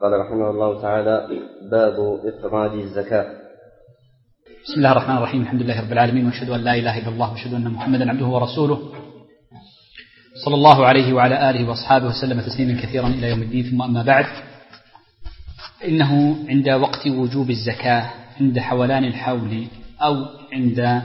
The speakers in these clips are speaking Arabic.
قال رحمه الله تعالى: باب إخراج الزكاة. بسم الله الرحمن الرحيم. الحمد لله رب العالمين، وأشهد أن لا إله إلا الله، وأشهد أن محمدا عبده ورسوله، صلى الله عليه وعلى آله وأصحابه وسلم تسليما كثيرا إلى يوم الدين. ثم أما بعد، إنه عند وقت وجوب الزكاة، عند حولان الحول أو عند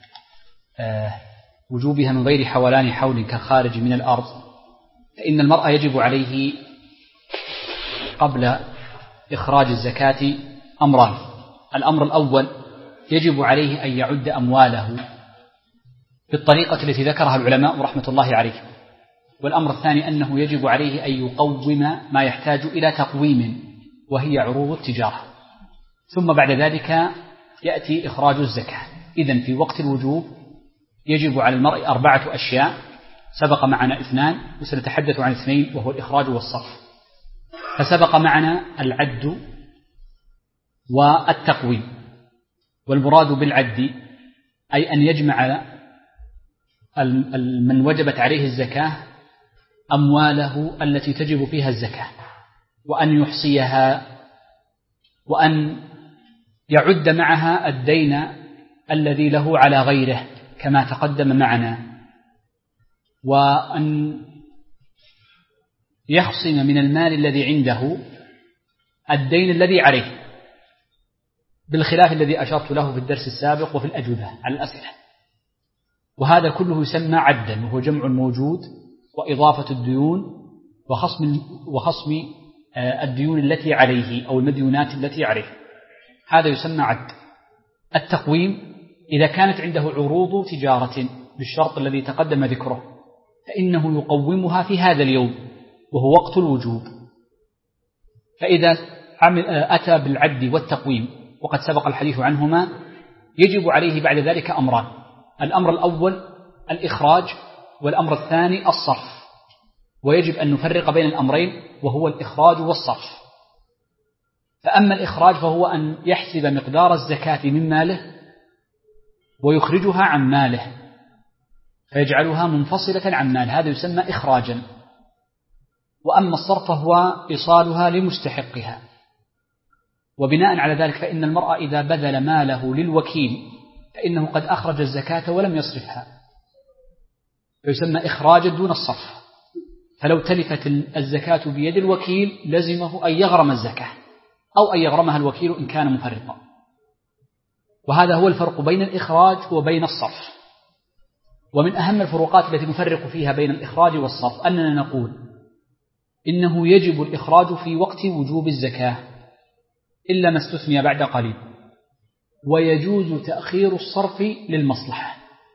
وجوبها من غير حولان حول كالخارج من الأرض، فإن المرء يجب عليه قبل إخراج الزكاة أمران. الأمر الأول: يجب عليه أن يعد أمواله بالطريقة التي ذكرها العلماء رحمة الله عليهم. والأمر الثاني أنه يجب عليه أن يقوم ما يحتاج إلى تقويم، وهي عروض التجارة. ثم بعد ذلك يأتي إخراج الزكاة. إذن في وقت الوجوب يجب على المرء 4 أشياء، سبق معنا 2 وسنتحدث عن 2، وهو الإخراج والصرف. فسبق معنا العد والتقويم، والمراد بالعد أي أن يجمع من وجبت عليه الزكاة أمواله التي تجب فيها الزكاة، وأن يحصيها، وأن يعد معها الدين الذي له على غيره كما تقدم معنا، وأن يخصم من المال الذي عنده الدين الذي عليه، بالخلاف الذي أشرت له في الدرس السابق وفي الأجوبة على الأسئلة. وهذا كله يسمى عدا، وهو جمع الموجود وإضافة الديون وخصم الديون التي عليه أو المديونات التي عليه، هذا يسمى عد. التقويم: إذا كانت عنده عروض تجارة بالشرط الذي تقدم ذكره، فإنه يقومها في هذا اليوم وهو وقت الوجوب. فإذا أتى بالعد والتقويم وقد سبق الحديث عنهما، يجب عليه بعد ذلك أمران: الأمر الأول الإخراج، والأمر الثاني الصرف. ويجب أن نفرق بين الأمرين، وهو الإخراج والصرف. فأما الإخراج فهو أن يحسب مقدار الزكاة من ماله ويخرجها عن ماله، فيجعلها منفصلة عن مال، هذا يسمى إخراجا. وأما الصرف فهو إيصالها لمستحقها. وبناء على ذلك فإن المرء إذا بذل ماله للوكيل فإنه قد أخرج الزكاة ولم يصرفها، فيسمى إخراجا دون الصرف. فلو تلفت الزكاة بيد الوكيل لزمه أن يغرم الزكاة، أو أن يغرمها الوكيل إن كان مفرطا. وهذا هو الفرق بين الإخراج وبين الصرف. ومن أهم الفروقات التي نفرق فيها بين الإخراج والصرف أننا نقول إنه يجب الإخراج في وقت وجوب الزكاة إلا ما استثني بعد قليل، ويجوز تأخير الصرف للمصلحة،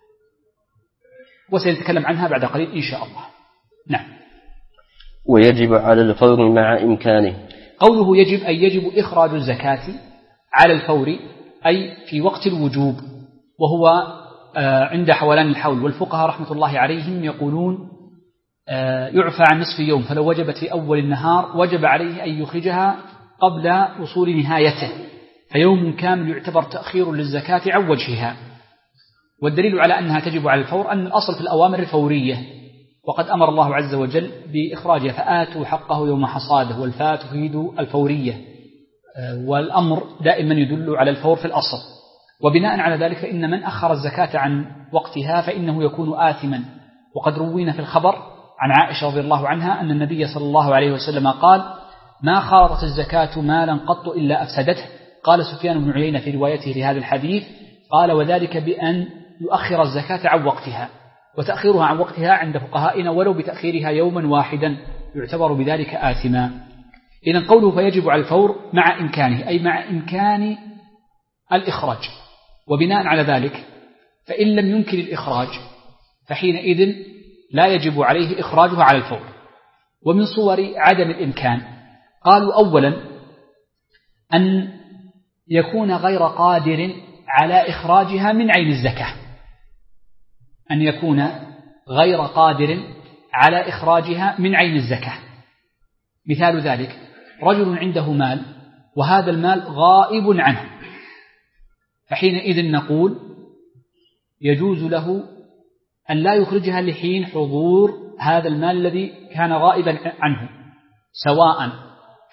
وسنتكلم عنها بعد قليل إن شاء الله. نعم. ويجب على الفور مع إمكانه. قوله يجب أي يجب إخراج الزكاة على الفور، أي في وقت الوجوب، وهو عند حولان الحول. والفقهاء رحمة الله عليهم يقولون يعفى عن نصف يوم، فلو وجبت في أول النهار وجب عليه أن يخرجها قبل وصول نهايته، فيوم كامل يعتبر تأخير للزكاة عن وجهها. والدليل على أنها تجب على الفور أن الأصل في الأوامر الفورية، وقد أمر الله عز وجل بإخراجها: فآتوا حقه يوم حصاده، والفاء تفيد الفورية، والأمر دائما يدل على الفور في الأصل. وبناء على ذلك فإن من أخر الزكاة عن وقتها فإنه يكون آثما. وقد روينا في الخبر عن عائشة رضي الله عنها أن النبي صلى الله عليه وسلم قال: ما خالطت الزكاة مالا قط إلا أفسدته. قال سفيان بن عيينة في روايته لهذا الحديث قال: وذلك بأن يؤخر الزكاة عن وقتها. وتأخيرها عن وقتها عند فقهائنا ولو بتأخيرها يوما واحدا يعتبر بذلك آثما. إذن قوله فيجب على الفور مع إمكانه، أي مع إمكان الإخراج. وبناء على ذلك فإن لم يمكن الإخراج فحينئذ لا يجب عليه إخراجها على الفور. ومن صور عدم الإمكان قالوا: أولا أن يكون غير قادر على إخراجها من عين الزكاة، أن يكون غير قادر على إخراجها من عين الزكاة. مثال ذلك: رجل عنده مال وهذا المال غائب عنه، فحينئذ نقول يجوز له أن لا يخرجها لحين حضور هذا المال الذي كان غائبا عنه، سواء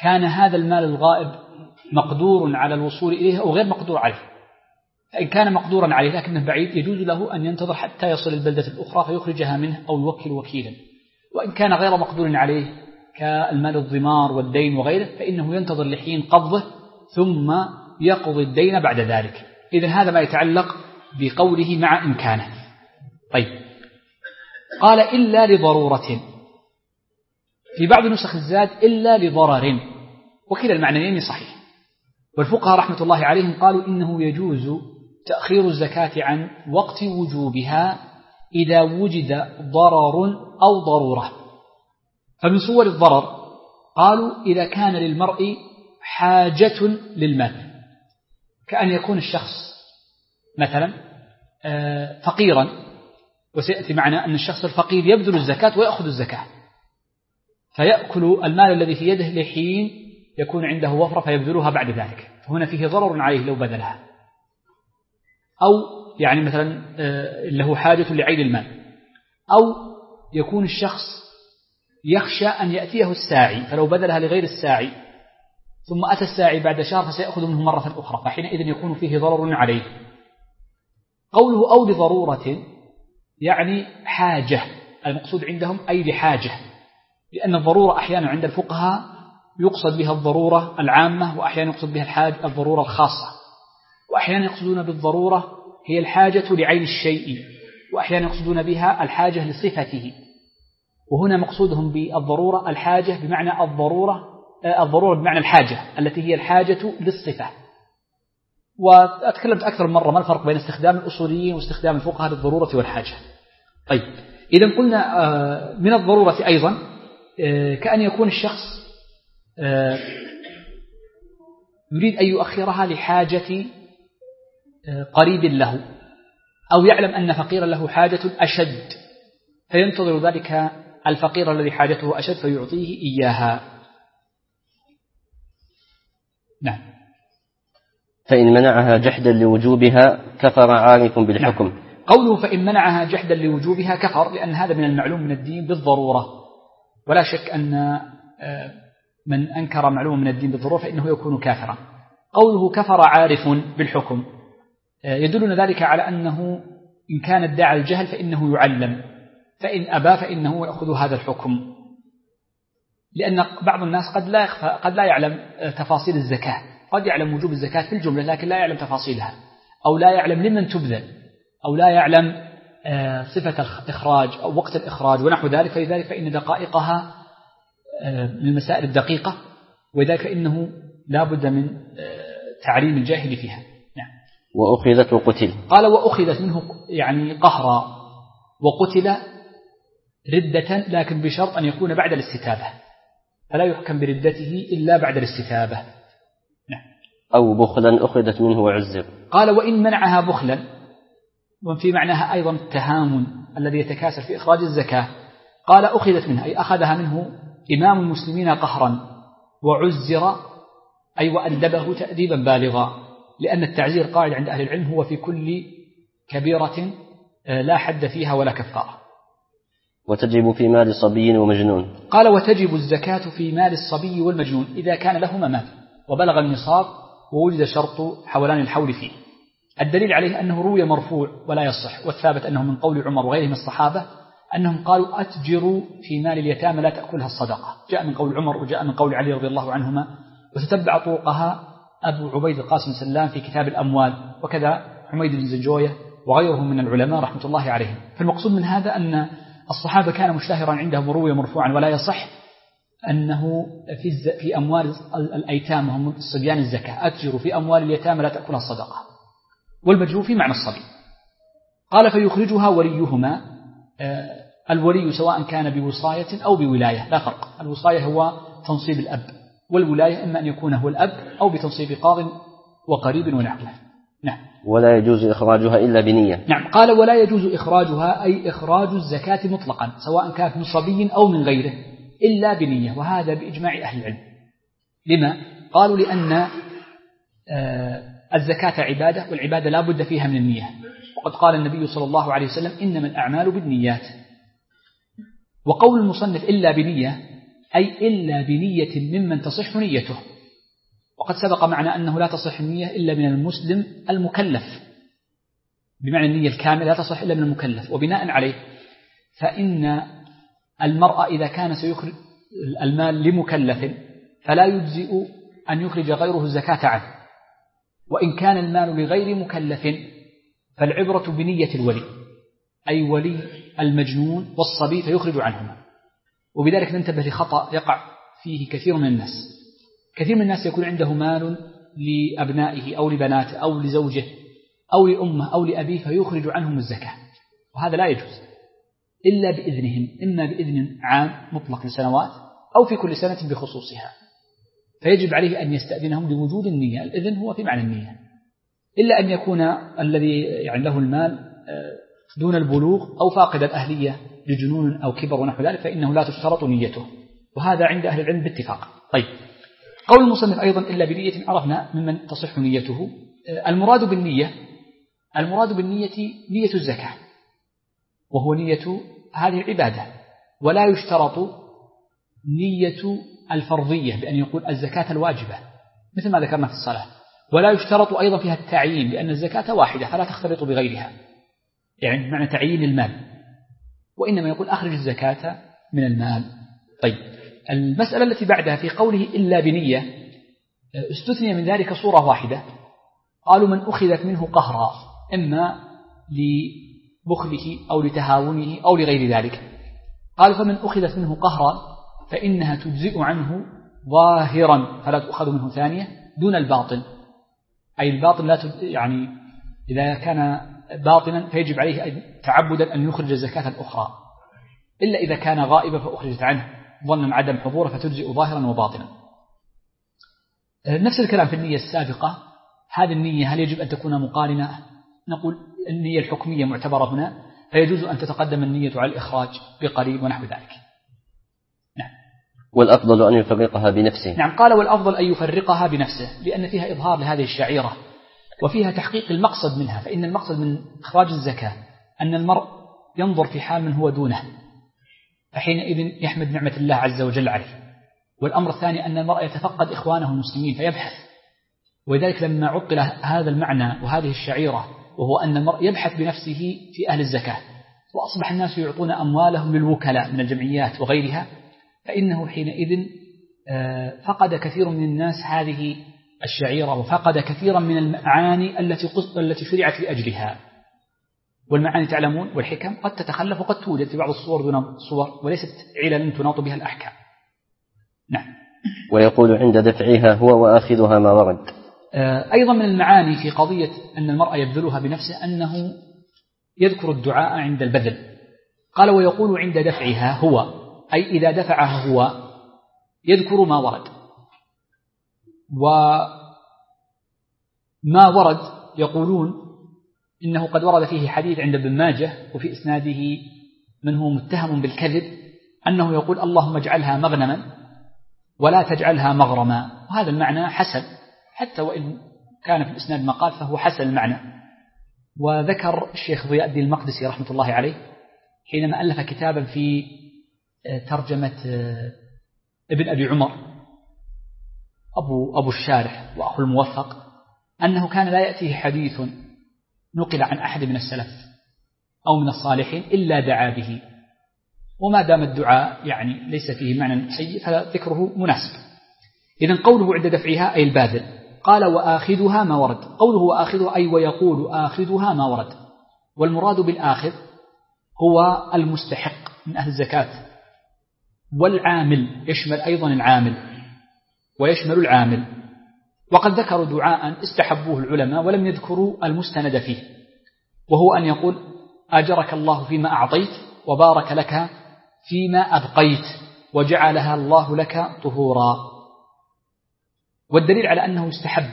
كان هذا المال الغائب مقدور على الوصول إليه أو غير مقدور عليه. فإن كان مقدورا عليه لكنه بعيد يجوز له أن ينتظر حتى يصل البلدة الأخرى فيخرجها منه أو يوكل وكيلا. وإن كان غير مقدور عليه كالمال الضمار والدين وغيره فإنه ينتظر لحين قبضه ثم يقضي الدين بعد ذلك. إذن هذا ما يتعلق بقوله مع إمكانه. طيب، قال إلا لضرورة، في بعض نسخ الزاد إلا لضرر، وكلا المعنيين صحيح. والفقهاء رحمة الله عليهم قالوا إنه يجوز تأخير الزكاة عن وقت وجوبها إذا وجد ضرر أو ضرورة. فمن صور الضرر قالوا إذا كان للمرء حاجة للمال، كأن يكون الشخص مثلا فقيرا، وسيأتي معنا أن الشخص الفقير يبذل الزكاة ويأخذ الزكاة فيأكل المال الذي في يده لحين يكون عنده وفرة فيبذلها بعد ذلك، فهنا فيه ضرر عليه لو بذلها. أو يعني مثلا له حاجة لعين المال، أو يكون الشخص يخشى أن يأتيه الساعي فلو بذلها لغير الساعي ثم أتى الساعي بعد شهر فسيأخذ منه مرة أخرى، فحينئذ يكون فيه ضرر عليه. قوله أو لضرورة يعني حاجة، المقصود عندهم أي لحاجة، لأن الضرورة أحيانا عند الفقهاء يقصد بها الضرورة العامة، وأحيانا يقصد بها الضرورة الخاصة، وأحيانا يقصدون بالضرورة هي الحاجة لعين الشيء، وأحيانا يقصدون بها الحاجة لصفته. وهنا مقصودهم بالضرورة الحاجة بمعنى الضرورة بمعنى الحاجة التي هي الحاجة للصفة. وأتكلمت أكثر من مرة ما الفرق بين استخدام الأصوليين واستخدام الفقهاء للضرورة والحاجة. طيب، إذا قلنا من الضرورة أيضا كأن يكون الشخص يريد أن يؤخرها لحاجة قريب له، أو يعلم أن فقيرا له حاجة أشد فينتظر ذلك الفقير الذي حاجته أشد فيعطيه إياها. نعم. فإن منعها جحدا لوجوبها كفر عارف بالحكم. نعم. قوله فإن منعها جحدا لوجوبها كفر، لأن هذا من المعلوم من الدين بالضرورة، ولا شك أن من أنكر معلوم من الدين بالضرورة فإنه يكون كافرا. قوله كفر عارف بالحكم يدلنا ذلك على أنه إن كان ادعى الجهل فإنه يعلم، فإن أبى فإنه يأخذ هذا الحكم، لأن بعض الناس قد لا يعلم تفاصيل الزكاة، قد يعلم وجوب الزكاة في الجملة لكن لا يعلم تفاصيلها، أو لا يعلم لمن تبذل، أو لا يعلم صفة الإخراج أو وقت الإخراج ونحو ذلك. فلذلك فإن دقائقها من المسائل الدقيقة، ولذلك فإنه لا بد من تعليم الجاهل فيها. نعم. وأخذت وقتل. قال وأخذت منه يعني قهرا، وقتل ردة، لكن بشرط أن يكون بعد الاستتابة، فلا يحكم بردته إلا بعد الاستتابة. نعم. أو بخلا أخذت منه وعزر. قال وإن منعها بخلا، وفي معناها أيضا التهامن الذي يتكاسل في إخراج الزكاة. قال أخذت منها أي أخذها منه إمام المسلمين قهرا، وعزر أي وأدبه تأديبا بالغا، لأن التعزير قاعد عند أهل العلم هو في كل كبيرة لا حد فيها ولا كفارة. وتجب في مال صبي ومجنون. قال وتجب الزكاة في مال الصبي والمجنون إذا كان لهما مال وبلغ النصاب ووجد شرط حولان الحول فيه. الدليل عليه أنه روي مرفوع ولا يصح، والثابت أنه من قول عمر وغيره من الصحابة أنهم قالوا أتجروا في مال اليتامى لا تأكلها الصدقة، جاء من قول عمر وجاء من قول علي رضي الله عنهما، وتتبع طرقها أبو عبيد القاسم سلام في كتاب الأموال، وكذا حميد بن زنجوية وغيرهم من العلماء رحمة الله عليهم. فالمقصود من هذا أن الصحابة كان مشتهرا عندهم وروي مرفوعا ولا يصح أنه في أموال الأيتام وهم الصبيان الزكاة، أتجروا في أموال اليتامى لا تأكلها الصدقة، والمجنون في معنى الصبي. قال فيخرجها وليهما، الولي سواء كان بوصاية أو بولاية لا فرق، الوصاية هو تنصيب الأب، والولاية إما أن يكون هو الأب أو بتنصيب قاض وقريب ونحوه. نعم. ولا يجوز إخراجها إلا بنية. نعم. قال ولا يجوز إخراجها أي إخراج الزكاة مطلقا سواء كانت من صبي أو من غيره إلا بنية، وهذا بإجماع أهل العلم. لما؟ قالوا لأن الزكاة عبادة، والعبادة لا بد فيها من النية، وقد قال النبي صلى الله عليه وسلم إنما الأعمال بالنيات. وقول المصنف إلا بنية أي إلا بنية ممن تصح نيته. وقد سبق معنا أنه لا تصح النية إلا من المسلم المكلف، بمعنى النية الكاملة لا تصح إلا من المكلف. وبناء عليه فإن المرأة إذا كان سيخرج المال لمكلف فلا يجزئ أن يخرج غيره الزكاة عنه، وإن كان المال لغير مكلف فالعبرة بنية الولي، أي ولي المجنون والصبي، فيخرج عنهما. وبذلك ننتبه لخطأ يقع فيه كثير من الناس. كثير من الناس يكون عنده مال لأبنائه أو لبناته أو لزوجه أو لأمه أو لأبيه فيخرج عنهم الزكاة، وهذا لا يجوز إلا بإذنهم، إما بإذن عام مطلق لسنوات أو في كل سنة بخصوصها، فيجب عليه أن يستأذنهم لوجود النية. الإذن هو في معنى النية، إلا أن يكون الذي يعني له المال دون البلوغ أو فاقد الأهلية لجنون أو كبر ونحو ذلك، فإنه لا تشترط نيته، وهذا عند أهل العلم باتفاق. طيب، قول المصنف أيضا إلا بنية، عرفنا ممن تصح نيته. المراد بالنية نية الزكاة، وهو نية هذه العبادة، ولا يشترط نية الفرضية بأن يقول الزكاة الواجبة مثل ما ذكرنا في الصلاة، ولا يشترط أيضا فيها التعيين لأن الزكاة واحدة فلا تختلط بغيرها، يعني بمعنى تعيين المال، وإنما يقول أخرج الزكاة من المال. طيب، المسألة التي بعدها في قوله إلا بنية استثني من ذلك صورة واحدة، قالوا من أخذت منه قهرا، إما لبخله أو لتهاونه أو لغير ذلك. قالوا فمن أخذت منه قهرا فإنها تجزئ عنه ظاهرا فلا تؤخذ منه ثانية دون الباطن، أي الباطن لا يعني إذا كان باطنا فيجب عليه تعبدا أن يخرج الزكاة الأخرى، إلا إذا كان غائبا فأخرجت عنه ظنا عدم حضوره فتجزئ ظاهرا وباطنا. نفس الكلام في النية السابقة. هذه النية هل يجب أن تكون مقارنة؟ نقول النية الحكمية معتبرة هنا، فيجوز أن تتقدم النية على الإخراج بقريب ونحو ذلك. نعم. والأفضل أن يفرقها بنفسه. نعم، قال والأفضل أن يفرقها بنفسه، لأن فيها إظهار لهذه الشعيرة وفيها تحقيق المقصد منها، فإن المقصد من إخراج الزكاة أن المرء ينظر في حال من هو دونه، فحينئذ يحمد نعمة الله عز وجل عليه. والأمر الثاني أن المرء يتفقد إخوانه المسلمين فيبحث، ولذلك لما عقل هذا المعنى وهذه الشعيرة وهو أن المرء يبحث بنفسه في أهل الزكاة، وأصبح الناس يعطون أموالهم للوكلاء من الجمعيات وغيرها، فإنه حينئذ فقد كثير من الناس هذه الشعيرة، وفقد كثيرا من المعاني التي شرعت لأجلها. والمعاني تعلمون والحكم قد تتخلف وقد توجد في بعض الصور دون صور، وليست عللا تناط بها الأحكام. نعم. ويقول عند دفعها هو وآخذها ما ورد. أيضا من المعاني في قضية أن المرأة يبذلها بنفسه أنه يذكر الدعاء عند البذل. قال ويقول عند دفعها هو، أي إذا دفعها هو يذكر ما ورد. وما ورد يقولون إنه قد ورد فيه حديث عند ابن ماجه وفي إسناده من هو متهم بالكذب، أنه يقول اللهم اجعلها مغنما ولا تجعلها مغرما، وهذا المعنى حسن، حتى وإن كان في الإسناد مقال فهو حسن المعنى. وذكر الشيخ ضياء الدين المقدسي رحمة الله عليه حينما ألف كتابا في ترجمة ابن أبي عمر أبو الشارح وأخو الموفق، أنه كان لا يأتيه حديث نقل عن أحد من السلف أو من الصالحين إلا دعا به، وما دام الدعاء يعني ليس فيه معنى سيء فذكره مناسب. إذن قوله عند دفعها أي الباذل. قال وآخذها ما ورد. قوله وآخذها أي ويقول آخذها ما ورد، والمراد بالآخذ هو المستحق من أهل الزكاة، والعامل يشمل أيضا العامل ويشمل العامل. وقد ذكروا دعاء استحبوه العلماء ولم يذكروا المستند فيه، وهو أن يقول أجرك الله فيما أعطيت وبارك لك فيما أبقيت وجعلها الله لك طهورا. والدليل على أنه يستحب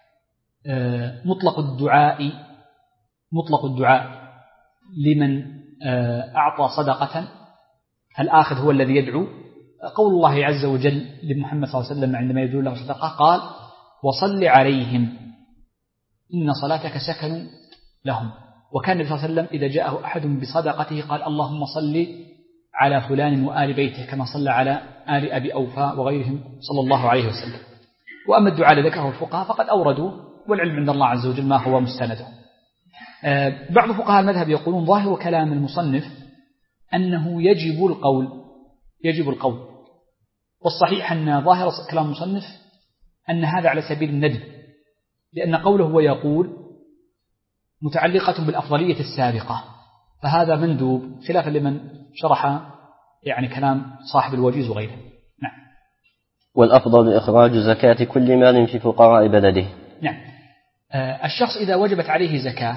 مطلق الدعاء لمن أعطى صدقة، فالآخذ هو الذي يدعو. قول الله عز وجل لمحمد صلى الله عليه وسلم عندما يدعو له صدقة قال وصل عليهم إن صلاتك سكن لهم. وكان النبي صلى الله عليه وسلم إذا جاءه أحد بصدقته قال اللهم صل على فلان وآل بيته كما صلى على آل أبي أوفى وغيرهم صلى الله عليه وسلم. وأما الدعاء الذي ذكره الفقهاء فقد أوردوا، والعلم عند الله عز وجل ما هو مستنده. بعض فقهاء المذهب يقولون ظاهر كلام المصنف أنه يجب القول، والصحيح أن ظاهر كلام المصنف أن هذا على سبيل الندب، لأن قوله هو يقول متعلقة بالأفضلية السابقة، فهذا مندوب خلافا لمن شرح يعني كلام صاحب الوجيز وغيره. نعم. والأفضل إخراج زكاة كل مال في فقراء بلده. نعم. الشخص إذا وجبت عليه زكاة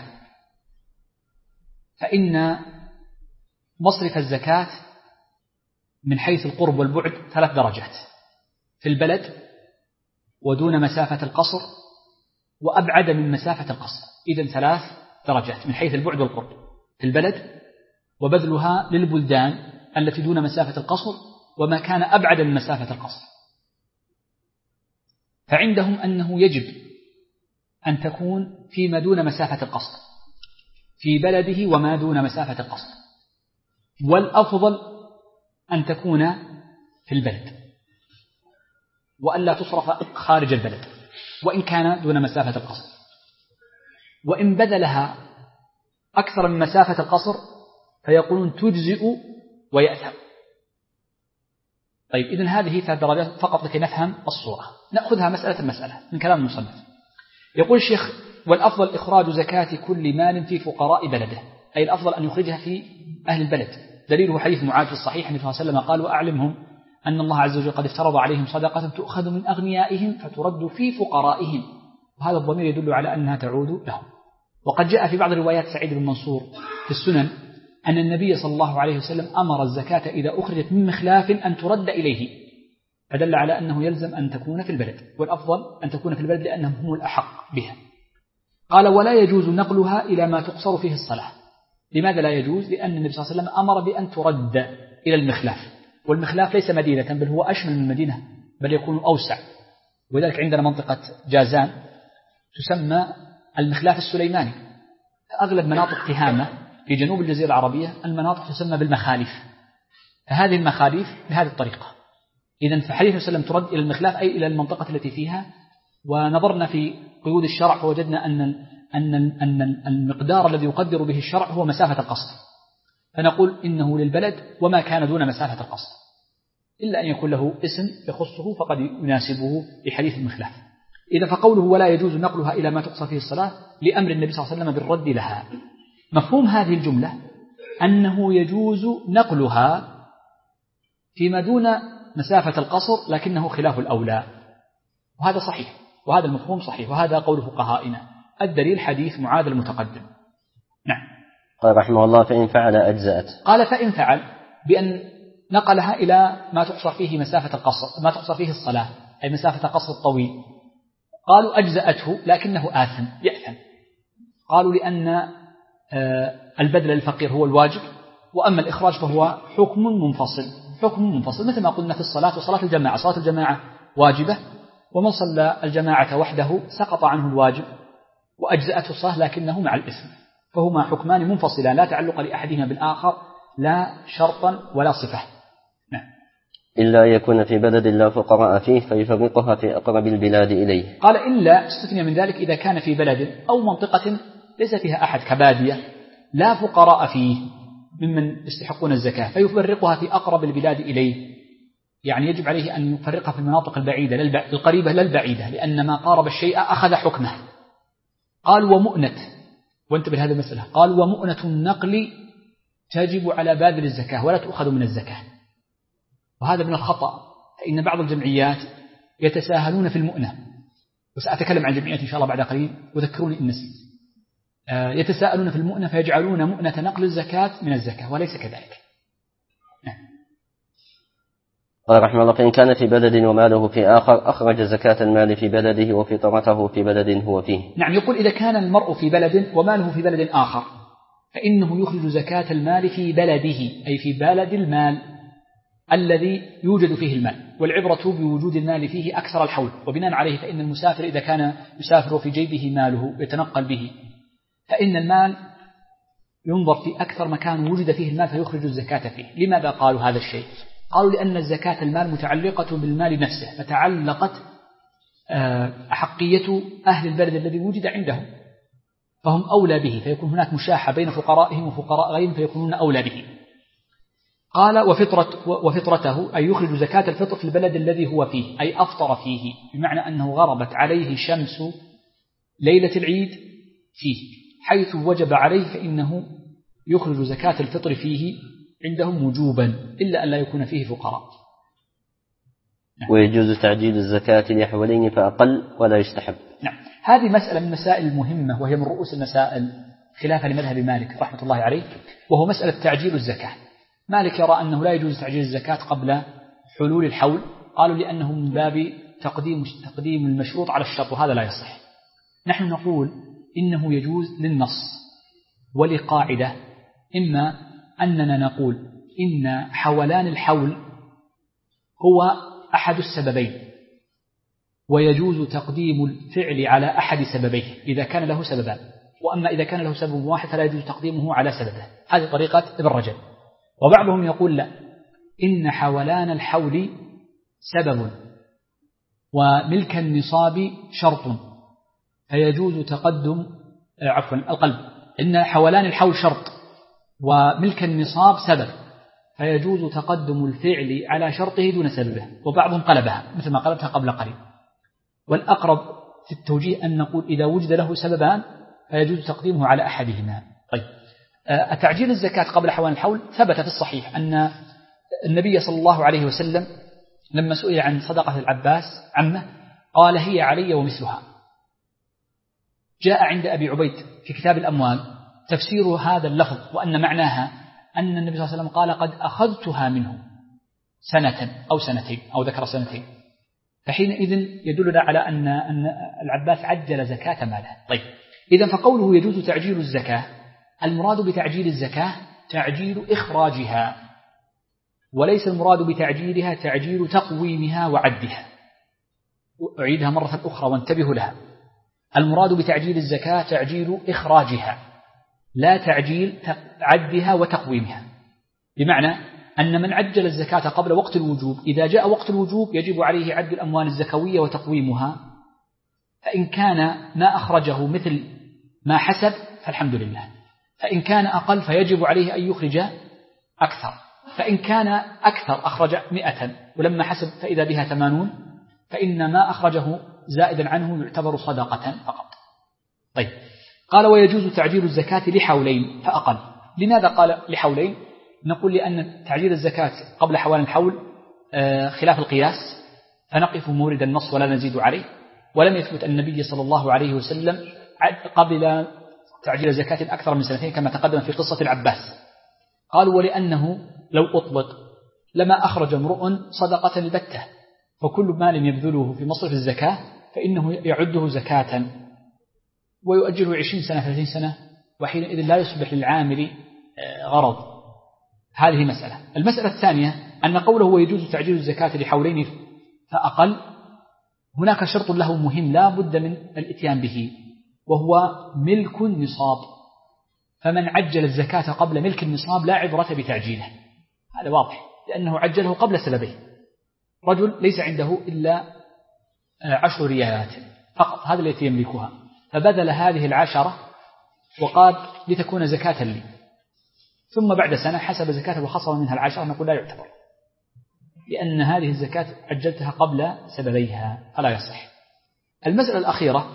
فإن مصرف الزكاة من حيث القرب والبعد 3 درجات: في البلد، ودون مسافة القصر، وأبعد من مسافة القصر. إذن 3 درجات من حيث البعد والقرب: في البلد، وبذلها للبلدان التي دون مسافة القصر، وما كان أبعد من مسافة القصر. فعندهم أنه يجب أن تكون فيما دون مسافة القصر، في بلده وما دون مسافة القصر، والأفضل أن تكون في البلد، وألا تصرف خارج البلد وإن كان دون مسافة القصر. وإن بذلها أكثر من مسافة القصر فيقولون تجزئ ويأثم. طيب، إذن هذه 3 درجات فقط لكي نفهم الصورة. نأخذها مسألة من كلام المصنف. يقول الشيخ: والأفضل إخراج زكاة كل مال في فقراء بلده، أي الأفضل أن يخرجها في أهل البلد. دليله حديث معاذ في الصحيح النبي صلى الله عليه وسلم قال: وأعلمهم أن الله عز وجل قد افترض عليهم صدقة تؤخذ من أغنيائهم فترد في فقرائهم. وهذا الضمير يدل على أنها تعود لهم. وقد جاء في بعض روايات سعيد بن منصور في السنن أن النبي صلى الله عليه وسلم أمر الزكاة إذا أخرجت من مخلاف أن ترد إليه، فدل على أنه يلزم أن تكون في البلد، والأفضل أن تكون في البلد لأنهم هم الأحق بها. قال: ولا يجوز نقلها إلى ما تقصر فيه الصلاة. لماذا لا يجوز؟ لأن النبي صلى الله عليه وسلم أمر بأن ترد إلى المخلاف، والمخلاف ليس مدينة بل هو أشمل من المدينة، بل يكون أوسع. وذلك عندنا منطقة جازان تسمى المخلاف السليماني. أغلب مناطق تهامة في جنوب الجزيرة العربية المناطق تسمى بالمخالف، فهذه المخالف بهذه الطريقة. إذن فحديث وسلم ترد إلى المخلاف أي إلى المنطقة التي فيها. ونظرنا في قيود الشرع فوجدنا أن المقدار الذي يقدر به الشرع هو مسافة القصر، فنقول إنه للبلد وما كان دون مسافة القصر، إلا أن يكون له اسم يخصه فقد يناسبه لحديث المخلاف. إذا فقوله ولا يجوز نقلها إلى ما تقصى فيه الصلاة لأمر النبي صلى الله عليه وسلم بالرد لها. مفهوم هذه الجملة أنه يجوز نقلها فيما دون مسافة القصر، لكنه خلاف الأولى، وهذا صحيح، وهذا المفهوم صحيح، وهذا قول فقهائنا. الدليل حديث معاذ المتقدم. نعم. قال رحمه الله: فإن فعل أجزأت. قال: فإن فعل بأن نقلها إلى ما تقصر فيه مسافة القصر، ما تقصر فيه الصلاة، أي مسافة قصر الطويل، قالوا أجزأته لكنه يأثم. قالوا لأن البذل للفقير هو الواجب، وأما الإخراج فهو حكم منفصل مثل ما قلنا في الصلاة وصلاة الجماعة. صلاة الجماعة واجبة، ومن صلى الجماعة وحده سقط عنه الواجب وأجزأته الصلاة لكنه مع الإثم، فهما حكمان منفصلان لا تعلق لأحدهما بالآخر، لا شرطا ولا صفة. نعم. إلا يكون في بلد لا فقراء فيه فيفرقها في أقرب البلاد إليه. قال: إلا استثني من ذلك إذا كان في بلد أو منطقة ليس فيها أحد كبادية لا فقراء فيه ممن يستحقون الزكاة، فيفرقها في أقرب البلاد إليه. يعني يجب عليه أن يفرقها في المناطق البعيدة القريبة لا البعيدة، لأن ما قارب الشيء أخذ حكمه. قال: ومؤنة، وانتبه هذه المسألة، قال: ومؤنة النقل تجب على باذل الزكاة ولا تؤخذ من الزكاة. وهذا من الخطأ، فإن بعض الجمعيات يتساهلون في المؤنة، وسأتكلم عن الجمعيات إن شاء الله بعد قليل وذكروني إن نسيت. يتساءلون في المؤنة فيجعلون مؤنة نقل الزكاة من الزكاة، وليس كذلك. قال رحمه الله: فإن كان في بلد وماله في آخر أخرج زكاة المال في بلده وفطرته في بلد هو فيه. نعم. يقول: إذا كان المرء في بلد وماله في بلد آخر فإنه يخرج زكاة المال في بلده، أي في بلد المال الذي يوجد فيه المال، والعبرة بوجود المال فيه أكثر الحول. وبناء عليه فإن المسافر إذا كان يسافر في جيبه ماله يتنقل به، فإن المال ينظر في أكثر مكان وجد فيه المال فيخرج الزكاة فيه. لماذا قالوا هذا الشيء؟ قالوا لأن الزكاة المال متعلقة بالمال نفسه، فتعلقت أحقية أهل البلد الذي وجد عندهم، فهم أولى به، فيكون هناك مشاحة بين فقرائهم وفقراء غيرهم فيكونون أولى به. قال وفطرته أي يخرج زكاة الفطر في البلد الذي هو فيه، أي أفطر فيه، بمعنى أنه غربت عليه شمس ليلة العيد فيه حيث وجب عليه، فإنه يخرج زكاة الفطر فيه عندهم وجوبا، إلا أن لا يكون فيه فقراء. نعم. ويجوز تعجيل الزكاة لحولين فأقل ولا يستحب. نعم. هذه مسألة من المسائل المهمة، وهي من رؤوس المسائل خلافا لمذهب مالك رحمة الله عليه، وهو مسألة تعجيل الزكاة. مالك يرى أنه لا يجوز تعجيل الزكاة قبل حلول الحول، قالوا لأنه من باب تقديم المشروط على الشرط، وهذا لا يصح. نحن نقول إنه يجوز للنص ولقاعدة، إما أننا نقول إن حولان الحول هو أحد السببين، ويجوز تقديم الفعل على أحد سببيه إذا كان له سببان، وأما إذا كان له سبب واحد فلا يجوز تقديمه على سببه. هذه طريقة ابن رجب. وبعضهم يقول لا، إن حولان الحول سبب وملك النصاب شرط، فيجوز تقدم القلب، إن حولان الحول شرط وملك النصاب سبب، فيجوز تقدم الفعل على شرطه دون سببه. وبعضهم قلبها مثل ما قلبتها قبل قليل. والأقرب في التوجيه أن نقول إذا وجد له سببان فيجوز تقديمه على أحدهما. طيب، تعجيل الزكاة قبل حوالي الحول ثبت في الصحيح أن النبي صلى الله عليه وسلم لما سئل عن صدقة العباس عمه قال هي علي ومثلها. جاء عند أبي عبيد في كتاب الأموال تفسير هذا اللفظ، وأن معناها أن النبي صلى الله عليه وسلم قال قد أخذتها منه سنة أو سنتين، أو ذكر سنتين، فحينئذ يدلنا على أن العباس عجل زكاة ماله. طيب، إذا فقوله يجوز تعجيل الزكاة، المراد بتعجيل الزكاة تعجيل إخراجها، وليس المراد بتعجيلها تعجيل تقويمها وعدها. أعيدها مرة أخرى وانتبهوا لها، المراد بتعجيل الزكاة تعجيل إخراجها، لا تعجيل عدها وتقويمها. بمعنى أن من عجل الزكاة قبل وقت الوجوب، إذا جاء وقت الوجوب يجب عليه عد الأموال الزكوية وتقويمها، فإن كان ما أخرجه مثل ما حسب فالحمد لله، فإن كان أقل فيجب عليه أن يخرج أكثر، فإن كان أكثر أخرج 100 ولما حسب فإذا بها 80، فإن ما أخرجه زائدا عنه يعتبر صدقة فقط. طيب، قال ويجوز تعجيل الزكاة لحولين فأقل. لماذا قال لحولين؟ نقول لأن تعجيل الزكاة قبل حوالي الحول خلاف القياس، فنقف مورد النص ولا نزيد عليه، ولم يثبت أن النبي صلى الله عليه وسلم قبل تعجيل زكاة أكثر من سنتين كما تقدم في قصة العباس. قالوا ولأنه لو أطلق لما أخرج امرؤ صدقة البتة، فكل مال يبذله في مصرف الزكاة فإنه يعده زكاة ويؤجله 20 سنة 30 سنة، وحينئذ لا يصبح للعامل غرض. هذه مسألة. المسألة الثانية أن قوله ويجوز تعجيل الزكاة لحولين فأقل، هناك شرط له مهم لا بد من الاتيان به، وهو ملك النصاب. فمن عجل الزكاة قبل ملك النصاب لا عبرة بتعجيله، هذا واضح، لأنه عجله قبل سببه. رجل ليس عنده إلا 10 ريالات فقط، هذا التي يملكها، فبذل هذه 10 وقال لتكون زكاة لي، ثم بعد سنة حسب زكاة وخصم منها 10، نقول لا يعتبر، لأن هذه الزكاة عجلتها قبل سببيها فلا يصح. المسألة الأخيرة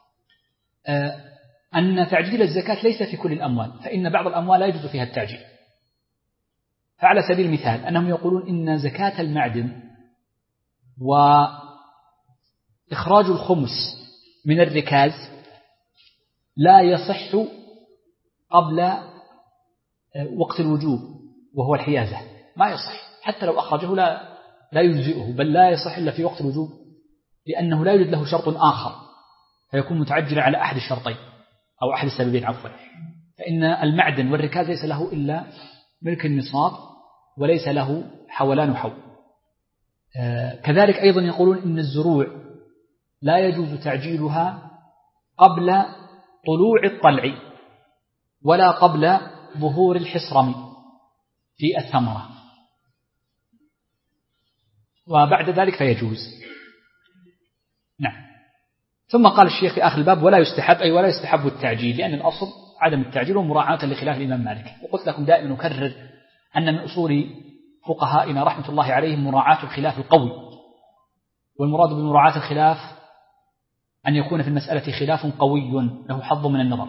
أن تعجيل الزكاة ليس في كل الأموال، فإن بعض الأموال لا يجوز فيها التعجيل. فعلى سبيل المثال أنهم يقولون إن زكاة المعدن وإخراج الخمس من الركاز لا يصح قبل وقت الوجوب وهو الحيازة، ما يصح، حتى لو أخرجه لا يجزئه، بل لا يصح إلا في وقت الوجوب، لأنه لا يوجد له شرط آخر فيكون متعجلا على أحد الشرطين أو أحد السببين عفوا. فإن المعدن والركاز ليس له إلا ملك النصاب وليس له حولان حول. كذلك أيضا يقولون إن الزروع لا يجوز تعجيلها قبل طلوع الطلع ولا قبل ظهور الحصرم في الثمرة، وبعد ذلك فيجوز. نعم. ثم قال الشيخ في آخر الباب ولا يستحب، أي ولا يستحب التعجيل، لأن الأصل عدم التعجيل ومراعاة لخلاف الإمام مالك. وقلت لكم دائما أكرر أن من أصول فقهائنا رحمة الله عليهم مراعاة الخلاف القوي، والمراد بمراعاة الخلاف أن يكون في المسألة خلاف قوي له حظ من النظر،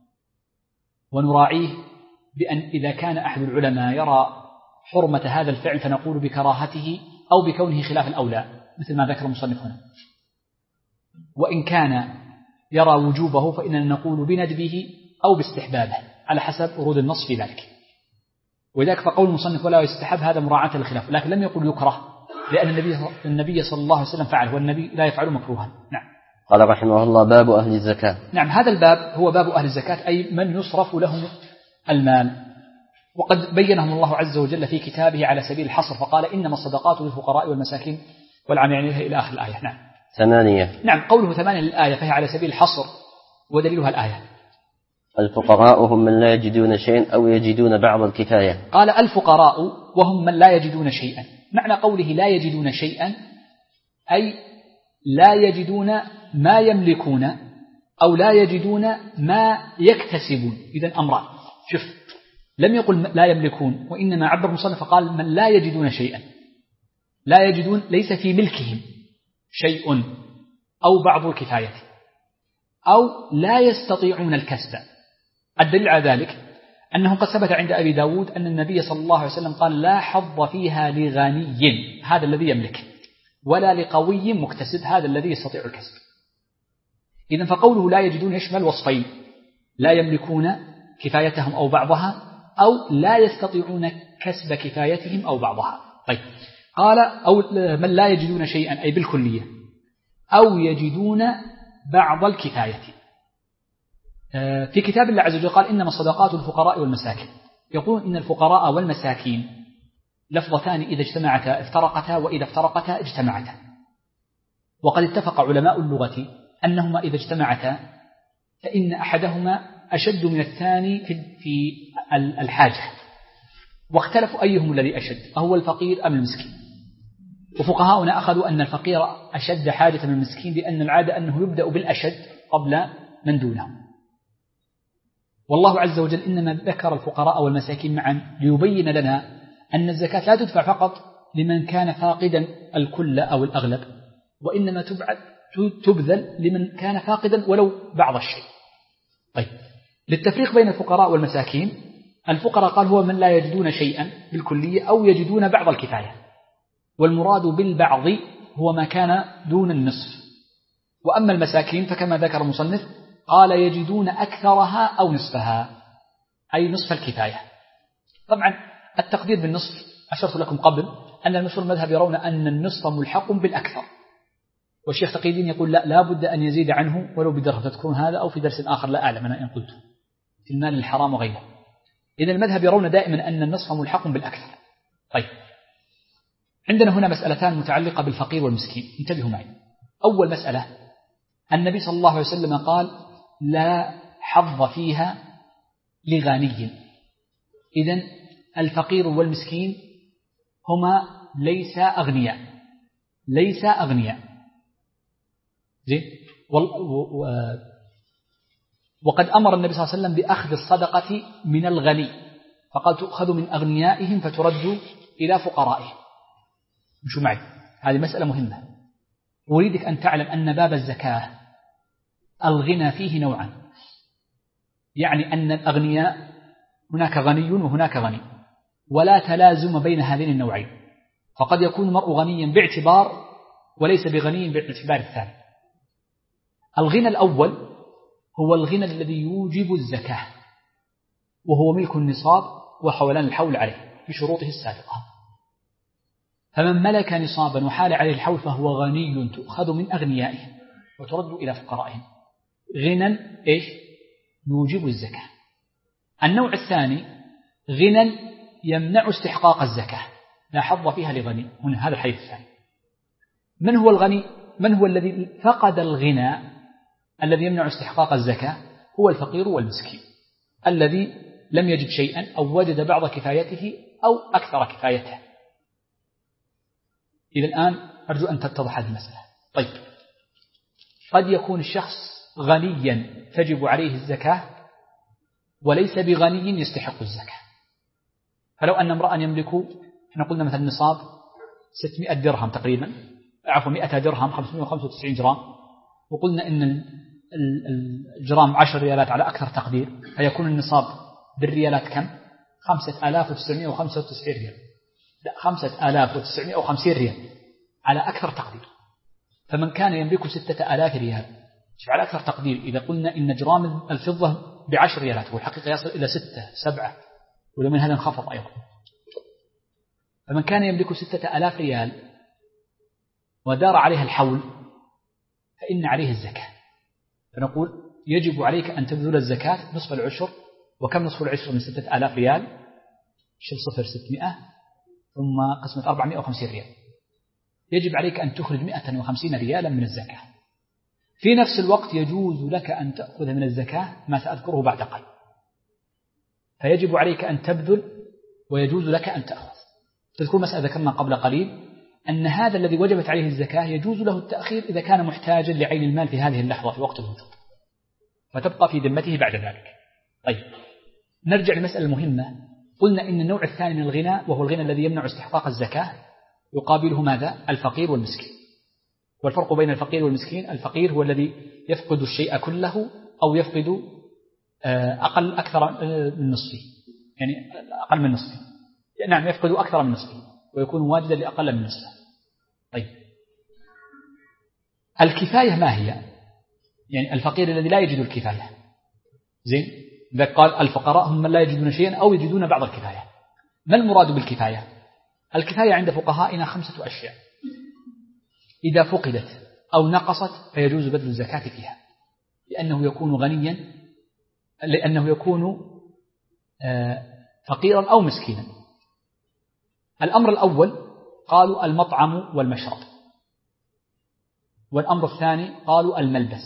ونراعيه بأن إذا كان أحد العلماء يرى حرمة هذا الفعل فنقول بكراهته أو بكونه خلاف الأولى، مثل ما ذكر المصنف هنا. وإن كان يرى وجوبه فإننا نقول بندبه أو باستحبابه على حسب ورود النص في ذلك. ولذلك فقول المصنف ولا يستحب هذا مراعاة للخلاف، لكن لم يقل يكره، لأن النبي صلى الله عليه وسلم فعله، والنبي لا يفعل مكروها. نعم. قال رحمه الله باب أهل الزكاة. نعم، هذا الباب هو باب أهل الزكاة، أي من يصرف لهم المال، وقد بينهم الله عز وجل في كتابه على سبيل الحصر، فقال إنما الصدقات للفقراء والمساكين والعاملين عليها إلى آخر الآية. نعم. 8. نعم، قوله 8 للآية فهي على سبيل الحصر، ودليلها الآية الفقراء هم من لا يجدون شيئا أو يجدون بعض الكفاية. قال الفقراء وهم من لا يجدون شيئا. معنى قوله لا يجدون شيئا أي لا يجدون ما يملكون أو لا يجدون ما يكتسبون. إذن أمران، شوف، لم يقل لا يملكون، وإنما عبر المصنف فقال من لا يجدون شيئا، لا يجدون ليس في ملكهم شيء أو بعض الكفاية، أو لا يستطيعون الكسب. الدليل على ذلك أنه قد ثبت عند أبي داود أن النبي صلى الله عليه وسلم قال لا حظ فيها لغني، هذا الذي يملك، ولا لقوي مكتسب، هذا الذي يستطيع الكسب. إذن فقوله لا يجدون يشمل وصفين، لا يملكون كفايتهم أو بعضها، أو لا يستطيعون كسب كفايتهم أو بعضها. طيب، قال أو من لا يجدون شيئا أي بالكلية، أو يجدون بعض الكفاية. في كتاب الله عز وجل قال إنما الصدقات للفقراء والمساكين، يقول إن الفقراء والمساكين لفظتان إذا اجتمعتا افترقتا، وإذا افترقتا اجتمعتا. وقد اتفق علماء اللغة أنهما إذا اجتمعتا فإن أحدهما أشد من الثاني في الحاجة، واختلفوا أيهم الذي أشد، أهو الفقير أم المسكين. وفقهاؤنا أخذوا أن الفقير أشد حاجة من المسكين، لأن العادة أنه يبدأ بالأشد قبل من دونه. والله عز وجل إنما ذكر الفقراء والمساكين معا ليبين لنا أن الزكاة لا تدفع فقط لمن كان فاقدا الكل أو الأغلب، وإنما تبذل لمن كان فاقدا ولو بعض الشيء. طيب، للتفريق بين الفقراء والمساكين، الفقراء قال هو من لا يجدون شيئا بالكلية أو يجدون بعض الكفاية، والمراد بالبعض هو ما كان دون النصف. وأما المساكين فكما ذكر المصنف قال يجدون أكثرها أو نصفها، أي نصف الكفاية. طبعا التقدير بالنصف أشرت لكم قبل أن المشهور المذهب يرون أن النصف ملحق بالأكثر، والشيخ تقي الدين يقول لا بد أن يزيد عنه ولو بدرهم. تذكرون هذا أو في درس آخر لا أعلم أنا إن قلت في المال الحرام وغيره. إذن المذهب يرون دائما أن النصف ملحق بالأكثر. طيب، عندنا هنا مسألتان متعلقة بالفقير والمسكين، انتبهوا معي. أول مسألة، النبي صلى الله عليه وسلم قال لا حظ فيها لغني. إذن الفقير والمسكين هما ليس أغنياء، ليس أغنياء. وقد أمر النبي صلى الله عليه وسلم بأخذ الصدقة من الغني، فقال تؤخذ من أغنيائهم فترد إلى فقرائهم. مشوا معي، هذه مسألة مهمة. أريدك أن تعلم أن باب الزكاة الغنى فيه نوعا، يعني أن الأغنياء هناك غني وهناك غني، ولا تلازم بين هذين النوعين، فقد يكون المرء غنيا باعتبار وليس بغني باعتبار الثاني. الغنى الأول هو الغنى الذي يوجب الزكاة، وهو ملك النصاب وحولان الحول عليه بشروطه السابقة. فمن ملك نصابا وحال عليه الحول فهو غني تؤخذ من أغنيائهم وترد إلى فقرائهم، غنى يوجب الزكاة. النوع الثاني غنى يمنع استحقاق الزكاة، لا حظ فيها لغني. هنا هذا الحديث الثاني. من هو الغني؟ من هو الذي فقد الغنى الذي يمنع استحقاق الزكاة؟ هو الفقير والمسكين الذي لم يجد شيئا أو وجد بعض كفايته أو أكثر كفايته. إذا الآن أرجو أن تتضح هذه المسألة. طيب، قد يكون الشخص غنيا تجب عليه الزكاة وليس بغني يستحق الزكاة. فلو أن امرأ يملك، احنا قلنا مثلا نصاب 600 درهم تقريبا، 100 درهم 595 جرام، وقلنا إن الجرام 10 ريالات على أكثر تقدير، فيكون النصاب بالريالات كم؟ 5995 ريال، لا 5950 ريال على أكثر تقدير. فمن كان يملك 6000 ريال على أكثر تقدير، إذا قلنا إن جرام الفضة ب10 ريالات والحقيقة يصل إلى 6 7 ولمن هذا انخفض أيضا. فمن كان يملك 6000 ريال ودار عليها الحول فإن عليه الزكاة. فنقول يجب عليك أن تبذل الزكاة نصف العشر. وكم نصف العشر من 6000 ريال؟ شيل صفر 600 ثم قسمة 450 ريال. يجب عليك أن تخرج 150 ريالا من الزكاة. في نفس الوقت يجوز لك أن تأخذ من الزكاة ما سأذكره بعد قليل. فيجب عليك أن تبذل ويجوز لك أن تأخذ. تذكر مسألة ذكرنا قبل قليل أن هذا الذي وجبت عليه الزكاة يجوز له التأخير إذا كان محتاجا لعين المال في هذه اللحظة في وقت الوجود، فتبقى في ذمته بعد ذلك. طيب، نرجع للمسألة المهمة. قلنا إن النوع الثاني من الغنى وهو الغنى الذي يمنع استحقاق الزكاة يقابله ماذا؟ الفقير والمسكين. والفرق بين الفقير والمسكين: الفقير هو الذي يفقد الشيء كله أو يفقد أكثر من نصفه، يعني أقل من نصفه، نعم يفقد أكثر من نصفه ويكون واجدا لأقل من نصفه. طيب، الكفاية ما هي؟ يعني الفقير الذي لا يجد الكفاية، زين، إذا قال الفقراء هم من لا يجدون شيئا أو يجدون بعض الكفاية. ما المراد بالكفاية؟ الكفاية عند فقهائنا 5 أشياء: إذا فقدت أو نقصت فيجوز بذل الزكاة فيها، لأنه يكون غنيا، لأنه يكون فقيرا أو مسكينا. الأمر الأول قالوا المطعم والمشرب، والأمر الثاني قالوا الملبس،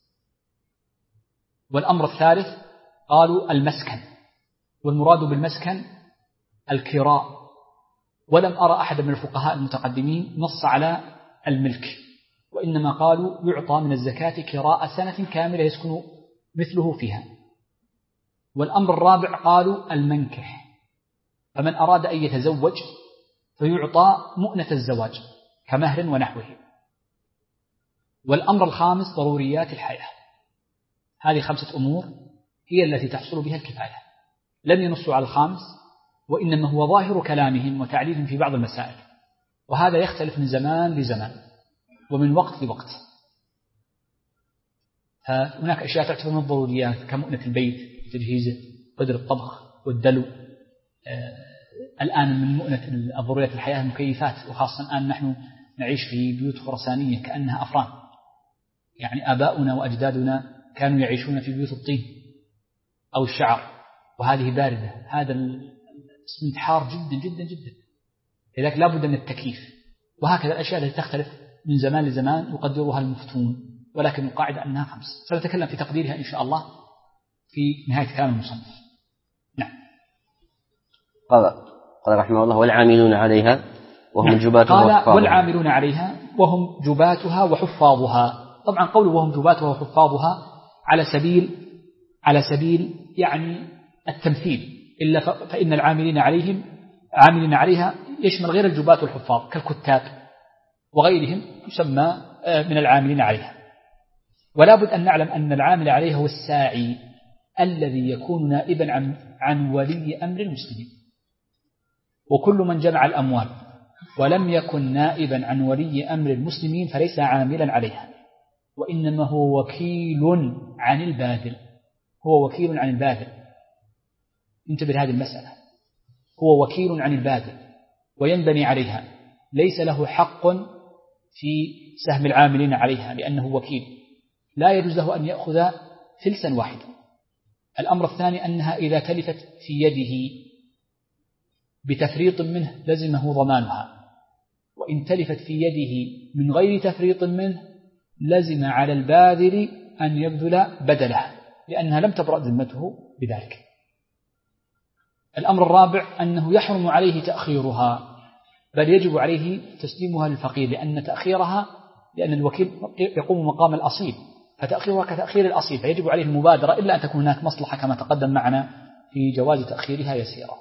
والأمر الثالث قالوا المسكن، والمراد بالمسكن الكراء. ولم أرى أحد من الفقهاء المتقدمين نص على الملك، وإنما قالوا يعطى من الزكاة كراء سنة كاملة يسكن مثله فيها. والأمر الرابع قالوا المنكح، فمن أراد أن يتزوج فيعطى مؤنة الزواج كمهر ونحوه. والأمر الخامس ضروريات الحياة. هذه 5 أمور هي التي تحصل بها الكفاية. لم ينصوا على الخامس، وإنما هو ظاهر كلامهم وتعليلهم في بعض المسائل، وهذا يختلف من زمان لزمان ومن وقت لوقت. هناك أشياء تعتبر من الضروريات كمؤنة البيت وتجهيزه، قدر الطبخ والدلو. الآن من مؤنة الضروريات الحياة المكيفات، وخاصة الآن نحن نعيش في بيوت خرسانية كأنها أفران. يعني آباؤنا وأجدادنا كانوا يعيشون في بيوت الطين أو الشعر، وهذه باردة. هذا الاسمنت حار جدا جدا جدا، لذلك لا بد من التكييف. وهكذا الأشياء التي تختلف من زمان لزمان يقدرها المفتون، ولكن القاعدة أنها 5. سنتكلم في تقديرها إن شاء الله في نهاية كلام المصنف. نعم. قال رحمه الله: والعاملون عليها وهم جباتها وحفاظها. والعاملون عليها وهم جباتها وحفاظها. طبعا قوله وهم جباتها وحفاظها على سبيل يعني التمثيل، إلا فإن العاملين عليها يشمل غير الجبات والحفاظ كالكتاب وغيرهم يسمى من العاملين عليها. ولا بد أن نعلم أن العامل عليها هو الساعي الذي يكون نائبا عن ولي أمر المسلمين. وكل من جمع الأموال ولم يكن نائبا عن ولي أمر المسلمين فليس عاملا عليها، وإنما هو وكيل عن الباذل. انتبه لهذه المسألة، هو وكيل عن الباذل وينبني عليها، ليس له حق في سهم العاملين عليها لأنه وكيل، لا يجوز له أن يأخذ فلسا واحدا. الأمر الثاني أنها إذا تلفت في يده بتفريط منه لزمه ضمانها، وإن تلفت في يده من غير تفريط منه لزم على الباذل أن يبذل بدلها، لأنها لم تبرأ ذمته بذلك. الأمر الرابع أنه يحرم عليه تأخيرها، بل يجب عليه تسليمها للفقير، لأن الوكيل يقوم مقام الأصيل، فتأخيرها كتأخير الأصيل، فيجب عليه المبادرة إلا أن تكون هناك مصلحة كما تقدم معنا في جواز تأخيرها يسيرة.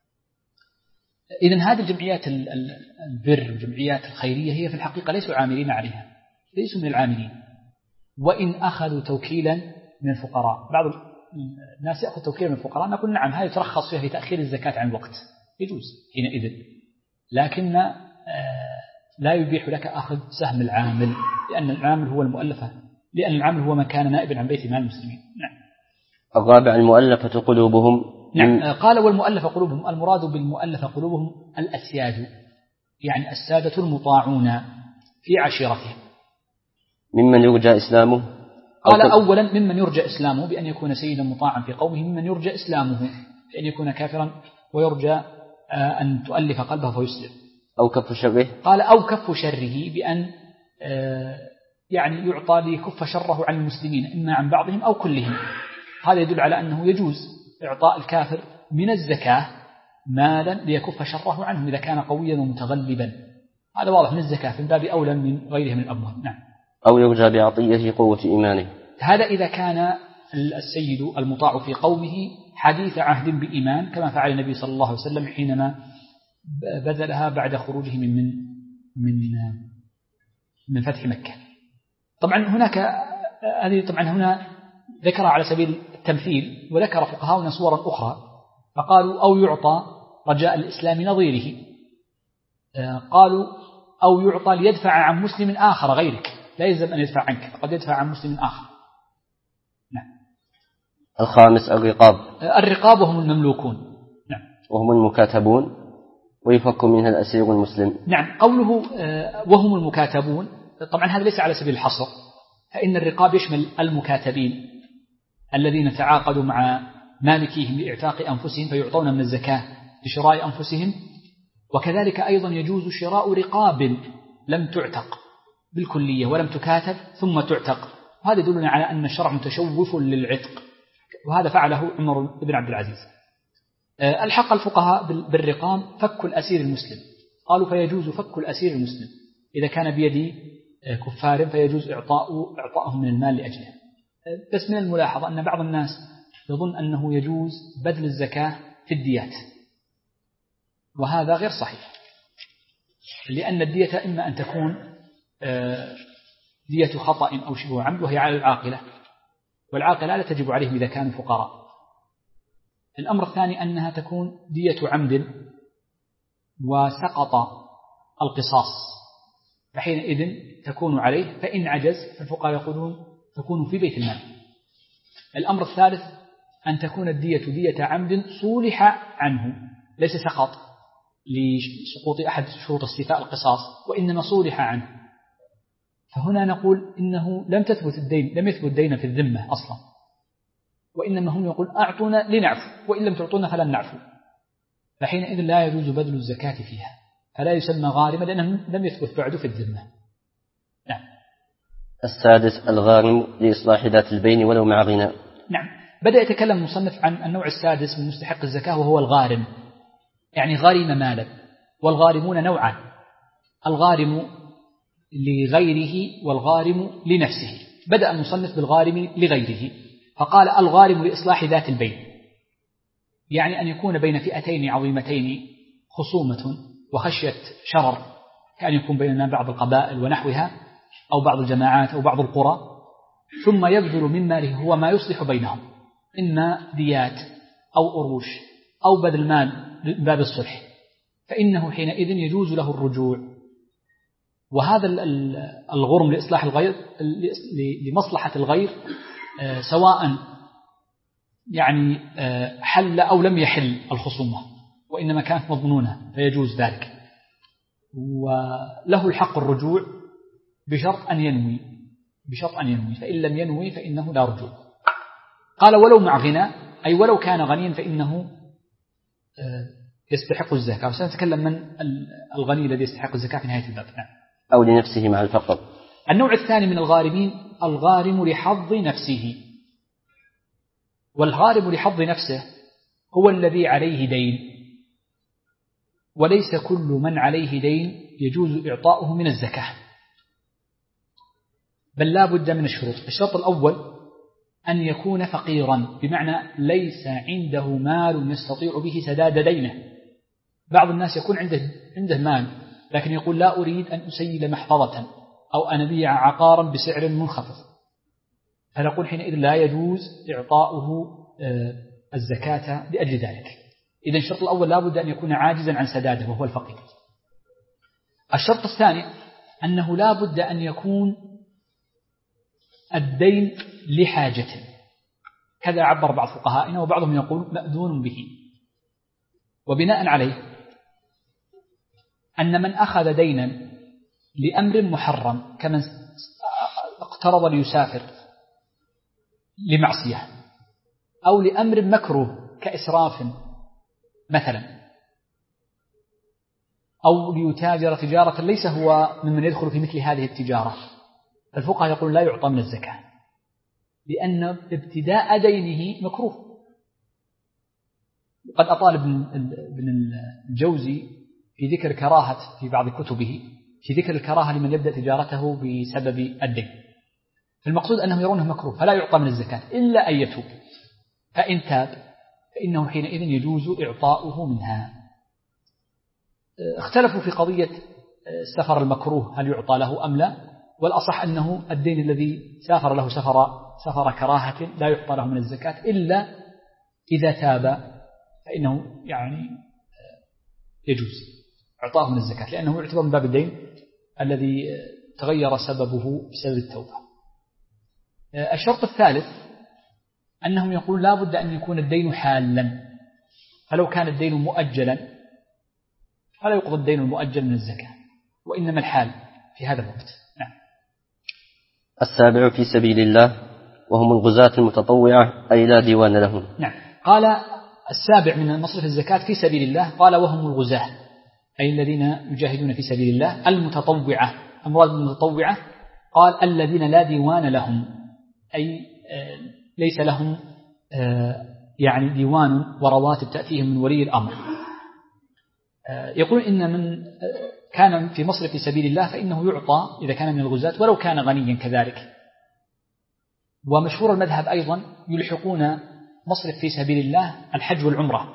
إذن هذه الجمعيات البر والجمعيات الخيرية هي في الحقيقة ليسوا عاملين عليها، ليسوا من العاملين، وإن أخذوا توكيلا من الفقراء. بعض الناس يأخذ توكيلا من الفقراء، نقول نعم هذا يترخص فيها في تأخير الزكاة عن الوقت، يجوز حينئذ، لكن لا يبيح لك أخذ سهم العامل، لأن العامل هو المؤلفة، لأن العامل هو من كان نائبا عن بيت مال المسلمين. نعم. الرابع المؤلفة قلوبهم. نعم. قال والمؤلفة قلوبهم، المراد بالمؤلفة قلوبهم الأسياد، يعني السادة المطاعون في عشيرتهم. ممن يرجى إسلامه. قال أولا ممن يرجى إسلامه بأن يكون سيدا مطاعا في قومه، ممن يرجى إسلامه بأن يكون كافرا ويرجى أن تؤلف قلبه فيسلم. أو كف شره. قال أو كف شره بأن يعني يعطى ليكف شره عن المسلمين، إما عن بعضهم أو كلهم. هذا يدل على أنه يجوز إعطاء الكافر من الزكاة مالا ليكف شره عنهم إذا كان قويا ومتغلبا، هذا واضح من الزكاة في باب أولى من غيرها من الأموال. نعم. أو يرجى بعطية قوة إيمانه، هذا إذا كان السيد المطاع في قومه حديث عهد بإيمان، كما فعل النبي صلى الله عليه وسلم حينما بذلها بعد خروجه من فتح مكة. طبعا هناك هذه طبعا هنا ذكر على سبيل التمثيل، وذكر فقهاؤنا صورا أخرى فقالوا أو يعطى رجاء الإسلام نظيره، قالوا أو يعطى ليدفع عن مسلم آخر غيرك، لا يلزم أن يدفع عنك، قد يدفع عن مسلم آخر. نعم. الخامس الرقاب وهم المملوكون. نعم. وهم المكاتبون ويفك منها الأسير المسلم. نعم. قوله وهم المكاتبون طبعا هذا ليس على سبيل الحصر، فإن الرقاب يشمل المكاتبين الذين تعاقدوا مع مالكيهم لإعتاق أنفسهم فيعطون من الزكاة لشراء أنفسهم، وكذلك أيضا يجوز شراء رقاب لم تعتق بالكلية ولم تكاتب ثم تعتق، وهذا يدلنا على أن الشرع متشوف للعتق، وهذا فعله عمر بن عبد العزيز. الحق الفقهاء بالرقاب فك الأسير المسلم، قالوا فيجوز فك الأسير المسلم إذا كان بيد كفار، فيجوز إعطاءهم من المال لأجله. بس من الملاحظة أن بعض الناس يظن أنه يجوز بذل الزكاة في الديات، وهذا غير صحيح، لأن الدية إما أن تكون دية خطأ أو شبه عمد وهي على العاقلة، والعاقلة لا تجب عليهم إذا كانوا فقراء. الأمر الثاني أنها تكون دية عمد وسقط القصاص، فحينئذ تكون عليه، فإن عجز فالفقهاء يقولون تكون في بيت المال. الأمر الثالث أن تكون الدية دية عمد صولح عنه، ليس سقط لسقوط أحد شروط استيفاء القصاص، وإنما صولح عنه، فهنا نقول إنه لم يثبت دين في الذمة أصلا، وإنما هم يقول أعطونا لنعفو، وإن لم تعطونا فلن نعفو، فحينئذ لا يجوز بذل الزكاة فيها، فلا يسمى غارما لأنه لم يثبت بعد في الذمة. نعم. السادس الغارم لإصلاح ذات البين ولو مع غنى. نعم. بدأ يتكلم المصنف عن النوع السادس من مستحق الزكاة وهو الغارم، يعني غارم مالا، والغارمون نوعان، الغارم لغيره والغارم لنفسه. بدأ المصنف بالغارم لغيره فقال الغارم لإصلاح ذات البين، يعني أن يكون بين فئتين عظيمتين خصومة وخشية شرر، كأن يكون بيننا بعض القبائل ونحوها أو بعض الجماعات أو بعض القرى، ثم يبذل من ماله هو ما يصلح بينهم، إما ديات أو أروش أو بذل مال باب الصلح، فإنه حينئذ يجوز له الرجوع. وهذا الغرم لإصلاح الغير لمصلحة الغير سواء يعني حل أو لم يحل الخصومة، وإنما كانت مضمونة فيجوز ذلك، وله الحق الرجوع بشرط أن ينوي، فإن لم ينوي فإنه لا رجوع. قال ولو مع غنى، أي ولو كان غنيا فإنه يستحق الزكاة، وسنتكلم من الغني الذي يستحق الزكاة في نهاية الباب. أو لنفسه مع الفقر. النوع الثاني من الغارمين الغارم لحظ نفسه، والغارم لحظ نفسه هو الذي عليه دين، وليس كل من عليه دين يجوز إعطاؤه من الزكاة، بل لا بد من الشروط. الشرط الأول أن يكون فقيرا، بمعنى ليس عنده مال يستطيع به سداد دينه. بعض الناس يكون عنده مال لكن يقول لا أريد أن أسيل محفظة أو أن أبيع عقارا بسعر منخفض، فنقول حينئذ لا يجوز إعطاؤه الزكاة لأجل ذلك. إذن الشرط الأول لا بد أن يكون عاجزا عن سداده وهو الفقير. الشرط الثاني أنه لا بد أن يكون الدين لحاجة، كذا عبر بعض فقهائنا، وبعضهم يقول مأذون به. وبناء عليه أن من أخذ دينا لأمر محرم كمن اقترض ليسافر لمعصية، أو لأمر مكروه كإسراف مثلا، أو ليتاجر تجارة ليس هو ممن يدخل في مثل هذه التجارة، الفقهاء يقول لا يعطى من الزكاة، لأن ابتداء دينه مكروه. قد أطال ابن الجوزي في ذكر كراهة في بعض كتبه في ذكر الكراهة لمن يبدأ تجارته بسبب الدين. المقصود أنهم يرونه مكروه فلا يعطى من الزكاة إلا أن يتوب، فإن تاب فإنه حينئذ يجوز إعطاؤه منها. اختلفوا في قضية السفر المكروه هل يعطى له أم لا، والأصح أنه الدين الذي سافر له سفر كراهة لا يعطى له من الزكاة إلا إذا تاب، فإنه يعني يجوز إعطاه من الزكاة، لأنه يعتبر من باب الدين الذي تغير سببه بسبب التوبة. الشرط الثالث أنهم يقول لا بد أن يكون الدين حالا، فلو كان الدين مؤجلا فلا يقضى الدين المؤجل من الزكاة، وإنما الحال في هذا الوقت. نعم. السابع في سبيل الله وهم الغزاة المتطوعة أي لا ديوان لهم. نعم. قال السابع من مصرف الزكاة في سبيل الله، قال وهم الغزاة أي الذين يجاهدون في سبيل الله. المتطوعة، أمراض المتطوعة قال الذين لا ديوان لهم، أي ليس لهم يعني ديوان ورواتب تأتيهم من ولي الأمر. يقول إن من كان في مصرف في سبيل الله فإنه يعطى إذا كان من الغزاة ولو كان غنيا كذلك. ومشهور المذهب أيضا يلحقون مصرف في سبيل الله الحج والعمرة،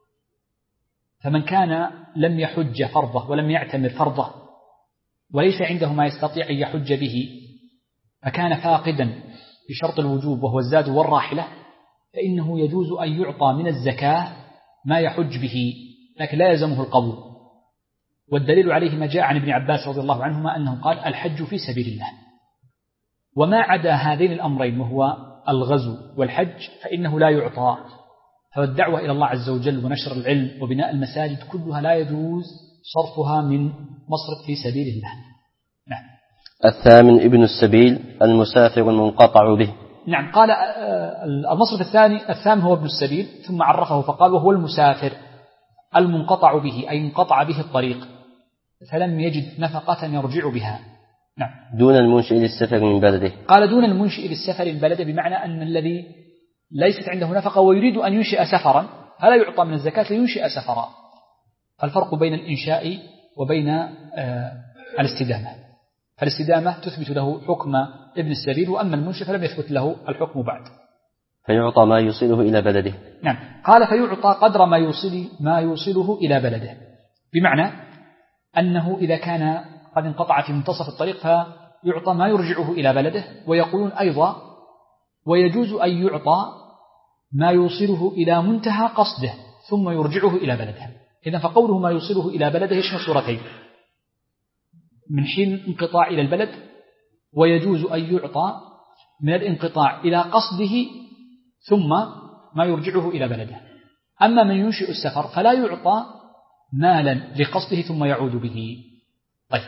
فمن كان لم يحج فرضه ولم يعتمر فرضه وليس عنده ما يستطيع أن يحج به فكان فاقدا بشرط الوجوب وهو الزاد والراحلة، فإنه يجوز أن يعطى من الزكاة ما يحج به، لكن لا يلزمه القبول. والدليل عليه ما جاء عن ابن عباس رضي الله عنهما أنه قال الحج في سبيل الله. وما عدا هذين الأمرين وهو الغزو والحج فإنه لا يعطى. فالدعوة إلى الله عز وجل ونشر العلم وبناء المساجد كلها لا يجوز صرفها من مصرف في سبيل الله. نعم. الثامن ابن السبيل المسافر المنقطع به. نعم. قال المصرف الثامن هو ابن السبيل، ثم عرفه فقال وهو المسافر المنقطع به أي انقطع به الطريق فلم يجد نفقة يرجع بها. نعم. دون المنشئ للسفر من بلده. قال دون المنشئ للسفر من بلده، بمعنى أن الذي ليست عنده نفقة ويريد أن ينشئ سفرا فلا يعطى من الزكاة لينشئ سفرا. فالفرق بين الإنشاء وبين الاستدامة، فالاستدامة تثبت له حكم ابن السبيل، وأما المنشئ فلم يثبت له الحكم بعد. فيعطى ما يوصله إلى بلده. نعم. قال فيعطى قدر ما يوصله إلى بلده، بمعنى أنه إذا كان قد انقطع في منتصف الطريق فيعطى ما يرجعه إلى بلده. ويقولون أيضا ويجوز أن يعطى ما يوصله إلى منتهى قصده ثم يرجعه إلى بلده. إذن فقوله ما يوصله إلى بلده يشمل صورتين: من حين انقطاع إلى البلد، ويجوز أن يعطى من الانقطاع إلى قصده ثم ما يرجعه إلى بلده. أما من ينشئ السفر فلا يعطى مالا لقصده ثم يعود به. طيب.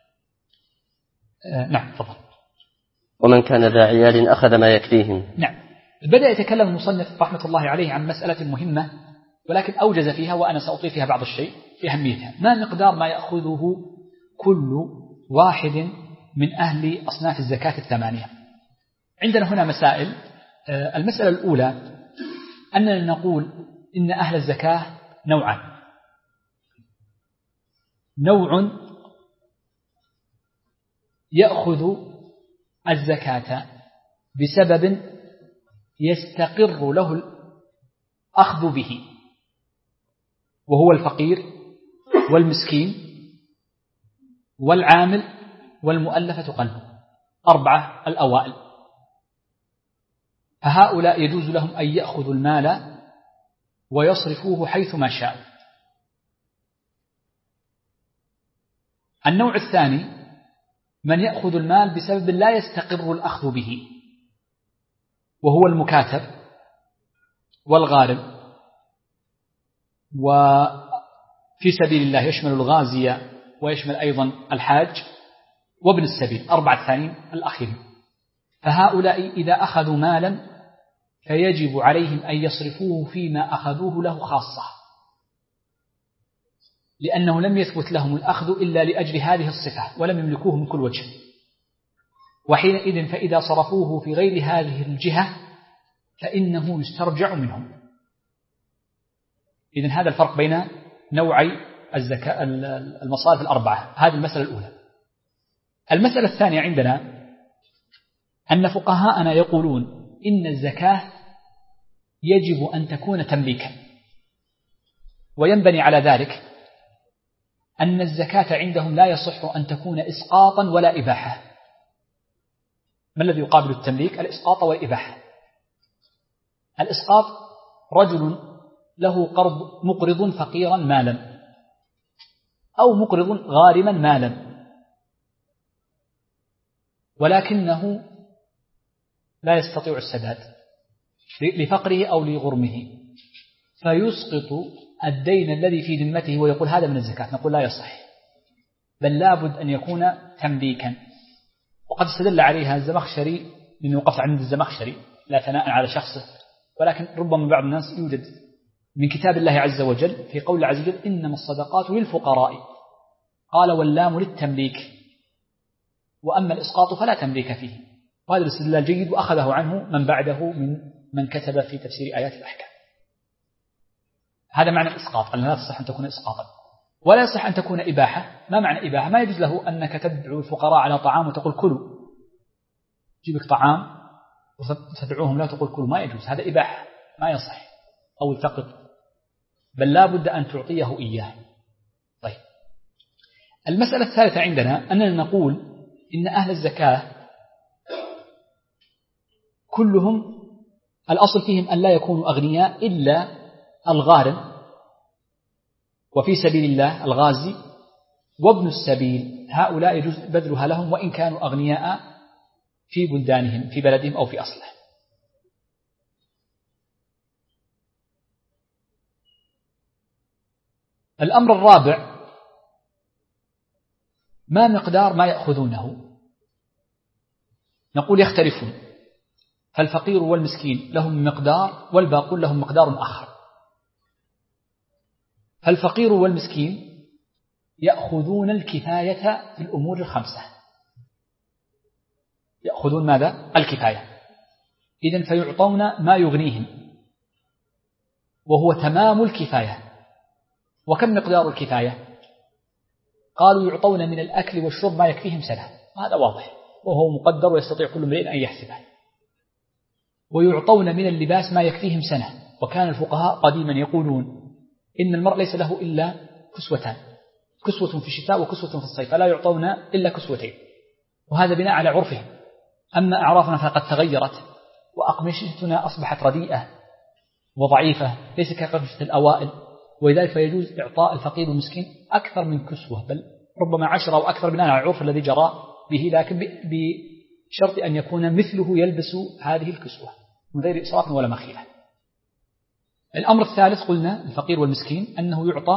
نعم تفضل. ومن كان ذا عيال أخذ ما يكفيهم. نعم. بدأ يتكلم المصنف رحمة الله عليه عن مسألة مهمة ولكن أوجز فيها، وأنا سأطيل فيها بعض الشيء في أهميتها. ما مقدار ما يأخذه كل واحد من أهل أصناف الزكاة الثمانية؟ عندنا هنا مسائل. المسألة الأولى أننا نقول إن أهل الزكاة نوعان: نوع يأخذ الزكاة بسبب يستقر له الأخذ به، وهو الفقير والمسكين والعامل والمؤلفة قلبه، 4 الأوائل. فهؤلاء يجوز لهم أن يأخذوا المال ويصرفوه حيث ما شاء. النوع الثاني من يأخذ المال بسبب لا يستقر الأخذ به، وهو المكاتب والغارم، وفي سبيل الله يشمل الغازي ويشمل أيضا الحاج وابن السبيل، 4 الثانيين الأخيرين. فهؤلاء إذا أخذوا مالا فيجب عليهم أن يصرفوه فيما أخذوه له خاصة، لأنه لم يثبت لهم الأخذ إلا لأجل هذه الصفة ولم يملكوه من كل وجه، وحينئذ فإذا صرفوه في غير هذه الجهة فإنه يسترجع منهم. إذن هذا الفرق بين نوعي الزكاة المصارف الأربعة. هذه المسألة الأولى. المسألة الثانية عندنا أن فقهاءنا يقولون إن الزكاة يجب أن تكون تمليكا، وينبني على ذلك أن الزكاة عندهم لا يصح أن تكون إسقاطا ولا إباحة. ما الذي يقابل التمليك؟ الإسقاط والإباحة. الإسقاط رجل له قرض، مقرض فقيرا مالا، أو مقرض غارما مالا، ولكنه لا يستطيع السداد لفقره أو لغرمه، فيسقط الدين الذي في ذمته ويقول هذا من الزكاة. نقول لا يصح، بل لابد أن يكون تمليكا. وقد استدل عليها الزمخشري، لأنه وقف عند الزمخشري لا ثناء على شخصه، ولكن ربما بعض الناس يوجد من كتاب الله عز وجل في قول عز وجل إنما الصدقات للفقراء، قال واللام للتمليك، وأما الإسقاط فلا تمليك فيه. وهذا الاستدلال جيد، وأخذه عنه من بعده من كتب في تفسير آيات الأحكام. هذا معنى الإسقاط، أن لا تصح أن تكون إسقاطا، ولا يصح أن تكون إباحة. ما معنى إباحة؟ ما يجوز له أنك تدعو الفقراء على طعام وتقول كلوا، جيبك طعام وتدعوهم لا تقول كلوا، ما يجوز، هذا إباحة ما يصح، أو التقط، بل لا بد أن تعطيه إياه. طيب، المسألة الثالثة عندنا أننا نقول إن أهل الزكاة كلهم الأصل فيهم أن لا يكونوا أغنياء إلا الغارم، وفي سبيل الله الغازي، وابن السبيل. هؤلاء يجوز بذلها لهم وإن كانوا أغنياء في بلدانهم، في بلدهم أو في أصله. الأمر الرابع: ما مقدار ما يأخذونه؟ نقول يختلفون، فالفقير والمسكين لهم مقدار والباقون لهم مقدار آخر. فالفقير والمسكين يأخذون الكفاية في الأمور ال5، يأخذون ماذا؟ الكفاية. إذن فيعطون ما يغنيهم، وهو تمام الكفاية. وكم مقدار الكفاية؟ قالوا يعطون من الأكل والشرب ما يكفيهم سنة، هذا واضح وهو مقدر ويستطيع كل امرئ أن يحسبه. ويعطون من اللباس ما يكفيهم سنة، وكان الفقهاء قديما يقولون إن المرء ليس له إلا كسوتان، كسوة في الشتاء وكسوة في الصيف، فلا يعطون إلا كسوتين، وهذا بناء على عرفهم. أما أعرافنا فقد تغيرت، وأقمشتنا أصبحت رديئة وضعيفة ليس كقمشة الأوائل، ولذلك فيجوز إعطاء الفقير والمسكين أكثر من كسوة، بل ربما 10 أو أكثر بناء على العرف الذي جرى به، لكن بشرط أن يكون مثله يلبس هذه الكسوة من غير إسراف ولا مخيلة. الأمر الثالث قلنا الفقير والمسكين أنه يعطى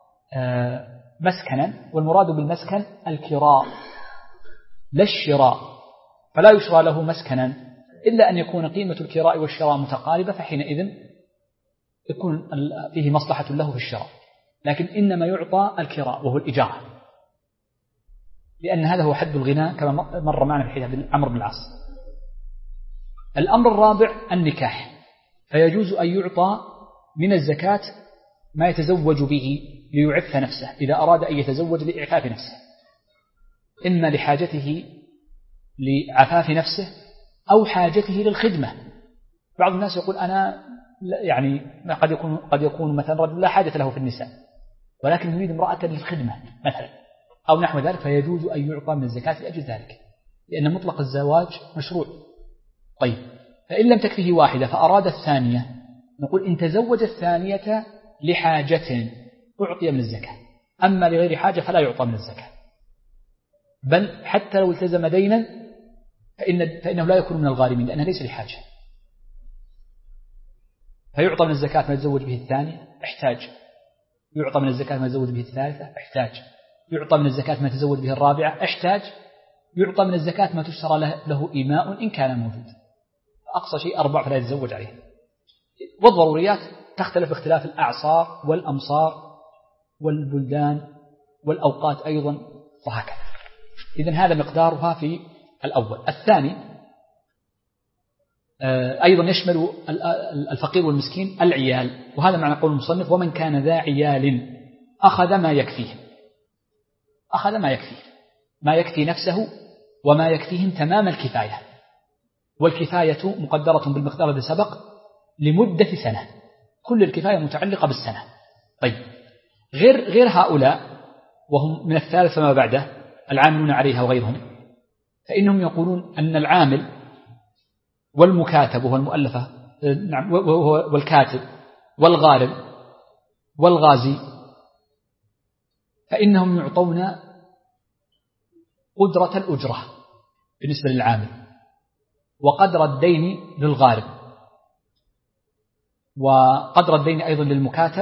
مسكنا، والمراد بالمسكن الكراء لا الشراء، فلا يشرى له مسكنا إلا أن يكون قيمة الكراء والشراء متقاربة، فحينئذ يكون فيه مصلحة له في الشراء، لكن إنما يعطى الكراء وهو الإجارة، لأن هذا هو حد الغناء كما مر معنا في حديث عمرو بن العاص. الأمر الرابع النكاح، فيجوز أن يعطى من الزكاة ما يتزوج به ليعف نفسه إذا أراد أن يتزوج لإعفاف نفسه، إما لحاجته لعفاف نفسه أو حاجته للخدمة. بعض الناس يقول أنا يعني قد يكون مثلا رجل لا حاجة له في النساء ولكن يريد امرأة للخدمة مثلا أو نحو ذلك، فيجوز أن يعطى من الزكاة لأجل ذلك، لأن مطلق الزواج مشروع. طيب، فإن لم تكفيه واحدة فأراد الثانية، نقول إن تزوج الثانية لحاجة أعطي من الزكاة، أما لغير حاجة فلا يعطى من الزكاة، بل حتى لو التزم دينا فإنه لا يكون من الغارمين لأنه ليس لحاجة. فيعطى من الزكاة ما يتزوج به الثانية احتاج، يعطى من الزكاة ما يتزوج به الثالثة احتاج، يعطى من الزكاة ما يتزوج به الرابعة احتاج، يعطى من الزكاة ما تشترى له إيماء إن كان موجود، أقصى شيء 4 فلا يتزوج عليه. والضروريات تختلف باختلاف الأعصار والأمصار والبلدان والأوقات أيضا وهكذا. إذن هذا مقدارها في الأول. الثاني أيضا يشمل الفقير والمسكين العيال، وهذا معنى قول المصنف ومن كان ذا عيال أخذ ما يكفيه، أخذ ما يكفيه، ما يكفي نفسه وما يكفيهم تمام الكفاية، والكفاية مقدرة بالمقدار الذي سبق لمدة سنة، كل الكفاية متعلقة بالسنة. طيب، غير هؤلاء وهم من الثالث فما بعده العاملون عليها وغيرهم، فإنهم يقولون أن العامل والمكاتب وهو المؤلفة والكاتب والغارب والغازي فإنهم يعطون قدرة الأجرة بالنسبة للعامل، وقدر الدين للغارب، وقدر الدين أيضا للمكاتب،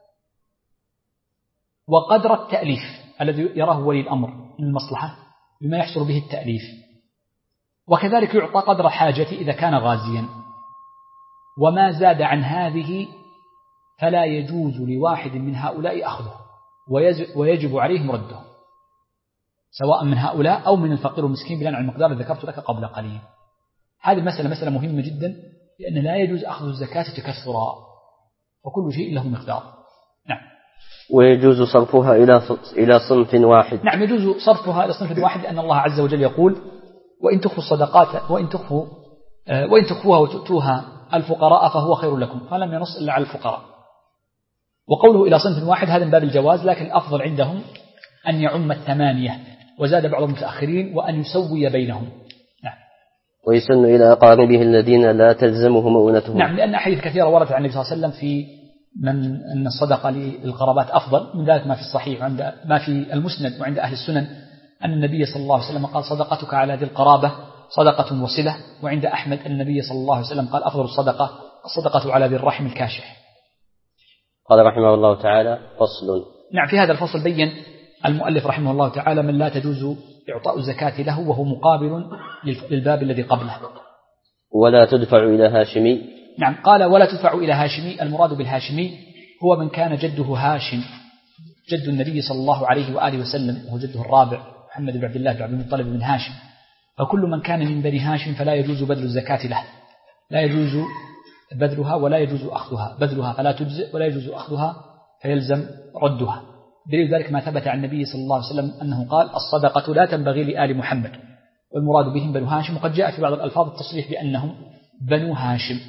وقدر التأليف الذي يراه ولي الأمر من المصلحة بما يحصل به التأليف، وكذلك يعطى قدر الحاجة إذا كان غازيا. وما زاد عن هذه فلا يجوز لواحد من هؤلاء أخذه ويجب عليهم رده، سواء من هؤلاء أو من الفقير والمسكين بناء على المقدار الذي ذكرت لك قبل قليل. هذه المسألة مسألة مهمة جدا، لأن لا يجوز أخذ الزكاة تكثرا، وكل شيء له مقدار. نعم. ويجوز صرفها إلى صنف واحد. نعم، يجوز صرفها إلى صنف واحد، لأن الله عز وجل يقول وإن تخفوا الصدقات وإن تخفوها وتؤتوها الفقراء فهو خير لكم، فلم ينص إلا على الفقراء. وقوله إلى صنف واحد هذا من باب الجواز، لكن الأفضل عندهم أن يعم 8، وزاد بعض المتأخرين وأن يسوي بينهم. نعم. ويسن إلى أقاربه الذين لا تلزمه مؤونتهم. نعم، لأن أحاديث كثيرة وردت عن النبي صلى الله عليه وسلم في أن الصدقة للقرابات أفضل، من ذلك ما في الصحيح وعند ما في المسند وعند أهل السنن أن النبي صلى الله عليه وسلم قال صدقتك على ذي القرابة صدقة وصلة، وعند أحمد أن النبي صلى الله عليه وسلم قال أفضل الصدقة على ذي الرحم الكاشح. قال رحمه الله تعالى: فصل. نعم، في هذا الفصل بين المؤلف رحمه الله تعالى من لا تجوز إعطاء الزكاة له وهو مقابل للباب الذي قبله. ولا تدفع إلى هاشمي. نعم، قال ولا تدفع إلى هاشمي. المراد بالهاشمي هو من كان جده هاشم، جد النبي صلى الله عليه وآله وسلم، وهو جده الرابع محمد بن عبد الله بن عبد المطلب بن هاشم. فكل من كان من بني هاشم فلا يجوز بذل الزكاة له، لا يجوز بذلها ولا يجوز أخذها، بذلها فلا تجزئ ولا يجوز أخذها فيلزم ردها. دليل ذلك ما ثبت عن النبي صلى الله عليه وسلم أنه قال الصدقة لا تنبغي لآل محمد، والمراد بهم بنو هاشم، وقد جاء في بعض الألفاظ التصريح بأنهم بنو هاشم.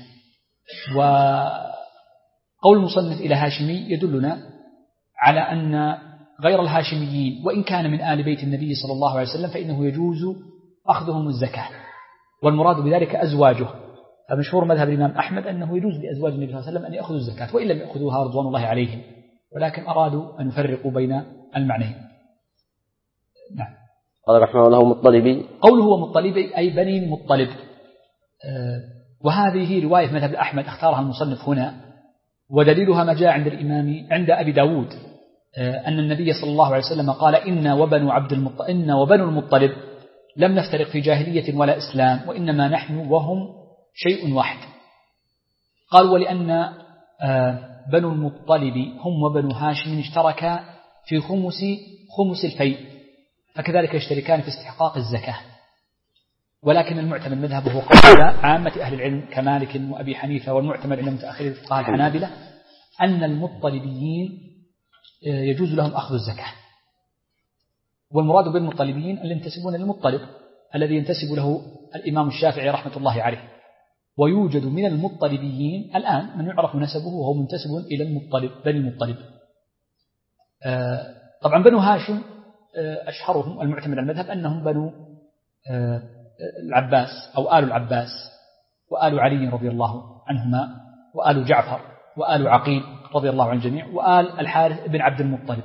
وقول المصنف إلى هاشمي يدلنا على أن غير الهاشميين وإن كان من آل بيت النبي صلى الله عليه وسلم فإنه يجوز أخذهم الزكاة، والمراد بذلك أزواجه. فمشهور مذهب الإمام أحمد أنه يجوز لأزواج النبي صلى الله عليه وسلم أن يأخذوا الزكاة وإن لم يأخذوها رضوان الله عليهم، ولكن أرادوا أن يفرقوا بين المعنيين. نعم. قال رحمه الله مطلبي. قوله هو مطلبي أي بني مطلب، وهذه رواية مذهب أحمد اختارها المصنف هنا، ودليلها ما جاء عند أبي داود أن النبي صلى الله عليه وسلم قال إن وبنو المطلب لم نفترق في جاهلية ولا إسلام، وإنما نحن وهم شيء واحد. قال ولأن بنو المطلب هم وبنو هاشم اشتركا في خمس الفيء، فكذلك يشتركان في استحقاق الزكاة. ولكن المعتمد مذهبه قول عامة أهل العلم كمالك وأبي حنيفة، والمعتمد عند متأخر الفقهاء الحنابلة أن المطلبيين يجوز لهم أخذ الزكاة، والمراد بالمطلبين اللي ينتسبون للمطلب الذي ينتسب له الإمام الشافعي رحمة الله عليه. ويوجد من المطلبيين الآن من يعرف نسبه وهو منتسب إلى المطلب بني المطلب. طبعا بنو هاشم أشهرهم المعتمد على المذهب أنهم بنو العباس أو آل العباس وآل علي رضي الله عنهما وآل جعفر وآل عقيل رضي الله عن الجميع وآل الحارث بن عبد المطلب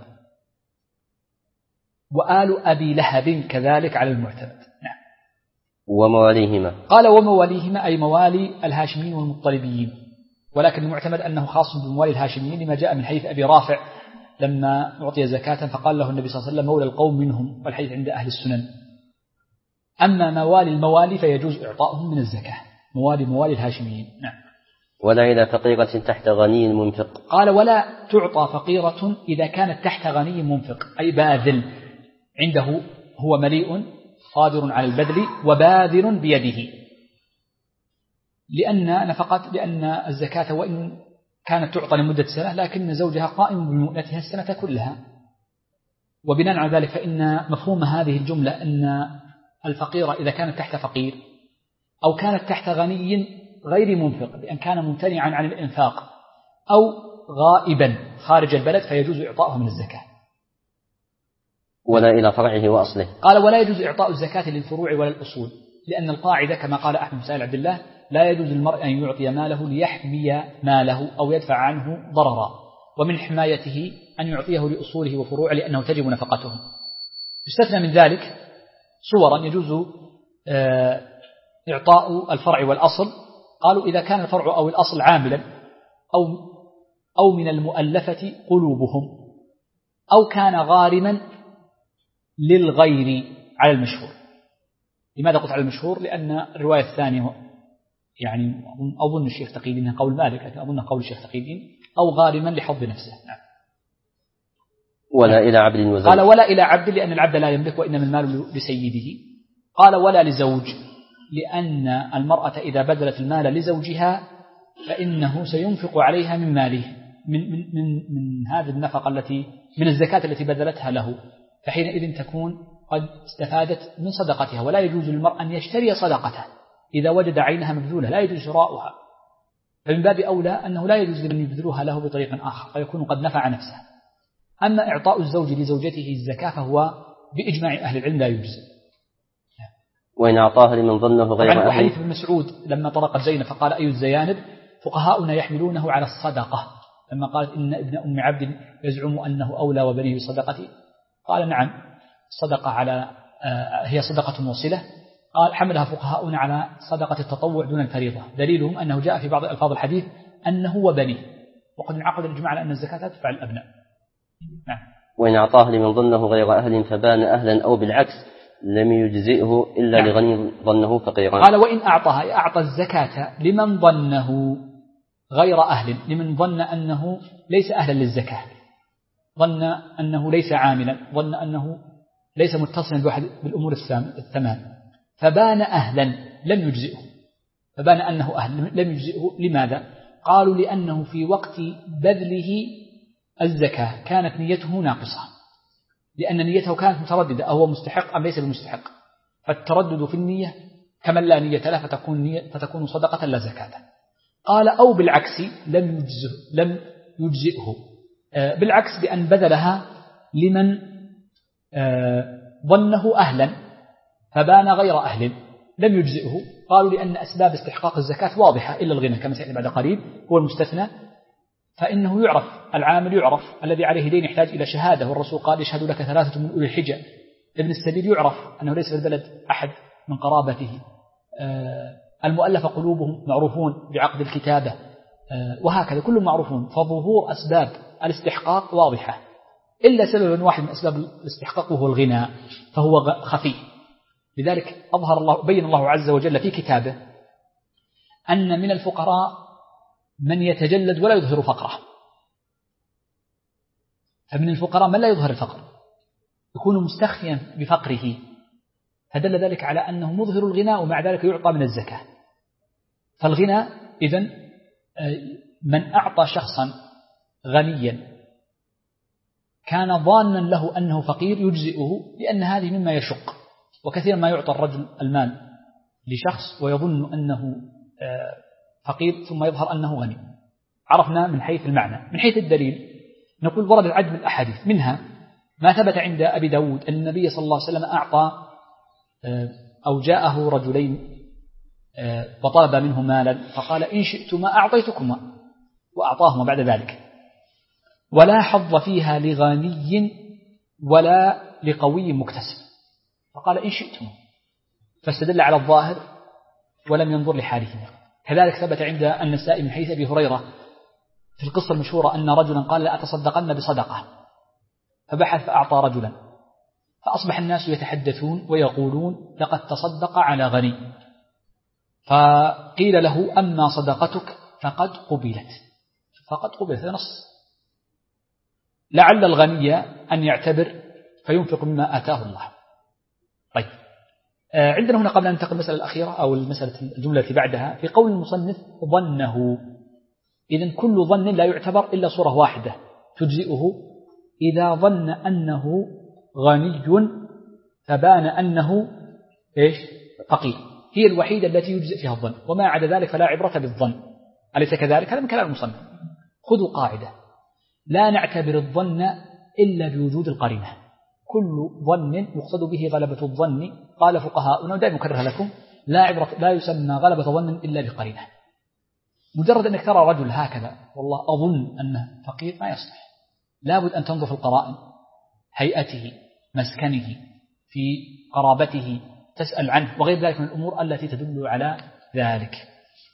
وآل أبي لهب كذلك على المعتمد. نعم. ومواليهما، قال ومواليهما أي موالي الهاشميين والمطلبيين، ولكن المعتمد أنه خاص بموالي الهاشميين لما جاء من حديث أبي رافع لما أعطي زكاة فقال له النبي صلى الله عليه وسلم مولى القوم منهم، والحديث عند أهل السنن. أما موالي الموالي فيجوز إعطاؤهم من الزكاة، موالي الهاشميين. نعم. ولا إلى فقيرة تحت غني منفق. قال ولا تعطى فقيرة إذا كانت تحت غني منفق أي باذل، عنده هو مليء قادر على البذل وباذل بيده، لأن الزكاة وإن كانت تعطى لمدة سنة لكن زوجها قائم بمؤنتها السنة كلها. وبناء على ذلك فإن مفهوم هذه الجملة أن الفقيرة إذا كانت تحت فقير أو كانت تحت غني غير منفق بأن كان ممتنعا عن الإنفاق أو غائبا خارج البلد فيجوز إعطاؤه من الزكاة. ولا إلى فرعه وأصله. قال ولا يجوز إعطاء الزكاة للفروع ولا الأصول، لأن القاعدة كما قال أحمد بن سائل عبد الله لا يجوز للمرء أن يعطي ماله ليحمي ماله أو يدفع عنه ضررا، ومن حمايته أن يعطيه لأصوله وفروعه لأنه تجب نفقتهم. يستثنى من ذلك صورا يجوز إعطاء الفرع والأصل. قالوا إذا كان الفرع أو الأصل عاملا أو من المؤلفة قلوبهم أو كان غارما للغير على المشهور. لماذا قلت على المشهور؟ لأن الرواية الثانية يعني أظن الشيخ تقي الدين قول مالك، لكن أظن قول الشيخ تقي الدين أو غارما لحظ نفسه. نعم. ولا إلى عبد وزوج. قال ولا إلى عبد لأن العبد لا يملك وإنما المال لسيده. قال ولا لزوج لأن المرأة إذا بذلت المال لزوجها فإنه سينفق عليها من ماله من هذه النفقة التي من الزكاة التي بذلتها له، فحينئذ تكون قد استفادت من صدقتها. ولا يجوز للمرء أن يشتري صدقته إذا وجد عينها مبذولة، لا يجوز شراؤها، فمن باب أولى أنه لا يجوز أن يبذلوها له بطريق آخر فيكون قد نفع نفسه. أما إعطاء الزوج لزوجته الزكاة فهو بإجماع أهل العلم لا يجوز. وإن أعطاها لمن ظنه غير أهله. وحديث ابن مسعود لما طرقت زينب فقال أي الزيانب فقهاؤنا يحملونه على الصدقة، لما قالت إن ابن أم عبد يزعم أنه أولى وبنيه بصدقته قال نعم الصدقة هي صدقة وصلة. قال حملها فقهاؤنا على صدقة التطوع دون الفريضة، دليلهم أنه جاء في بعض ألفاظ الحديث أنه وبنيه، وقد انعقد الإجماع على أن الزكاة لا تدفع الأبناء. نعم. وإن أعطاه لمن ظنه غير أهل فبان أهلا أو بالعكس لم يجزئه إلا نعم. لغني ظنه فقيرا. قال وإن أعطى الزكاة لمن ظنه غير أهل، لمن ظن أنه ليس أهلا للزكاة، ظن أنه ليس عاملا، ظن أنه ليس متصلا بواحد بالأمور الثمان، فبان أهلا لم يجزئه، فبان أنه أهل لم يجزئه. لماذا؟ قالوا لأنه في وقت بذله الزكاة كانت نيته ناقصة، لأن نيته كانت مترددة أهو مستحق أم ليس بمستحق، فالتردد في النية كمن لا نية له فتكون صدقة لا زكاة. قال أو بالعكس لم يجزئه، بالعكس بأن بذلها لمن ظنه أهلا فبان غير أهل لم يجزئه. قالوا لأن أسباب استحقاق الزكاة واضحة إلا الغنى كما سيأتي بعد قريب هو المستثنى، فإنه يعرف العامل، يعرف الذي عليه دين يحتاج إلى شهادة، والرسول قال يشهد لك 3 من أولي الحجة. ابن السبيل يعرف أنه ليس في البلد أحد من قرابته، المؤلف قلوبهم معروفون بعقد الكتابة، وهكذا كلهم معروفون، فظهور أسباب الاستحقاق واضحة إلا سبب واحد من أسباب الاستحقاق وهو الغنى فهو خفي. لذلك بين الله عز وجل في كتابه أن من الفقراء من يتجلد ولا يظهر فقره، فمن الفقراء من لا يظهر الفقر يكون مستخفيا بفقره، فدل ذلك على أنه مظهر الغنى ومع ذلك يعطى من الزكاة. فالغنى إذن من أعطى شخصا غنيا كان ظانا له أنه فقير يجزئه، لأن هذه مما يشق، وكثيرا ما يعطى الرجل المال لشخص ويظن أنه فقير ثم يظهر أنه غني. عرفنا من حيث المعنى. من حيث الدليل نقول ورد العدد من الأحاديث، منها ما ثبت عند أبي داود أن النبي صلى الله عليه وسلم أعطى أو جاءه رجلين وطلب منه مالا فقال إن شئتما أعطيتكما، وأعطاهما بعد ذلك، ولا حظ فيها لغني ولا لقوي مكتسب، فقال إن شئتما، فاستدل على الظاهر ولم ينظر لحالهما. كذلك ثبت عند النسائي من حديث أبي هريرة في القصة المشهورة أن رجلا قال لا أتصدقن بصدقة، فبحث فأعطى رجلا، فأصبح الناس يتحدثون ويقولون لقد تصدق على غني، فقيل له أما صدقتك فقد قبلت، فقد قبلت، هذا نص. لعل الغني أن يعتبر فينفق مما آتاه الله. طيب، عندنا هنا قبل أن ننتقل المسألة الأخيرة أو الجملة التي بعدها، في قول المصنف ظنه، إذن كل ظن لا يعتبر إلا صورة واحدة تجزئه، إذا ظن أنه غني فبان أنه إيش؟ فقير، هي الوحيدة التي يجزئ فيها الظن، وما عدا ذلك فلا عبرة بالظن. أليس كذلك؟ هذا من كلام المصنف. خذوا قاعدة: لا نعتبر الظن إلا بوجود القرينة، كل ظن يقصد به غلبة الظن. قال فقهاؤنا ودائما أكررها لكم: لا يسمى غلبة ظن إلا بقرينة. مجرد أنك ترى رجل هكذا والله أظن أنه فقير ما يصلح، لابد أن تنظر في القرائن، هيئته، مسكنه، في قرابته، تسأل عنه وغير ذلك من الأمور التي تدل على ذلك.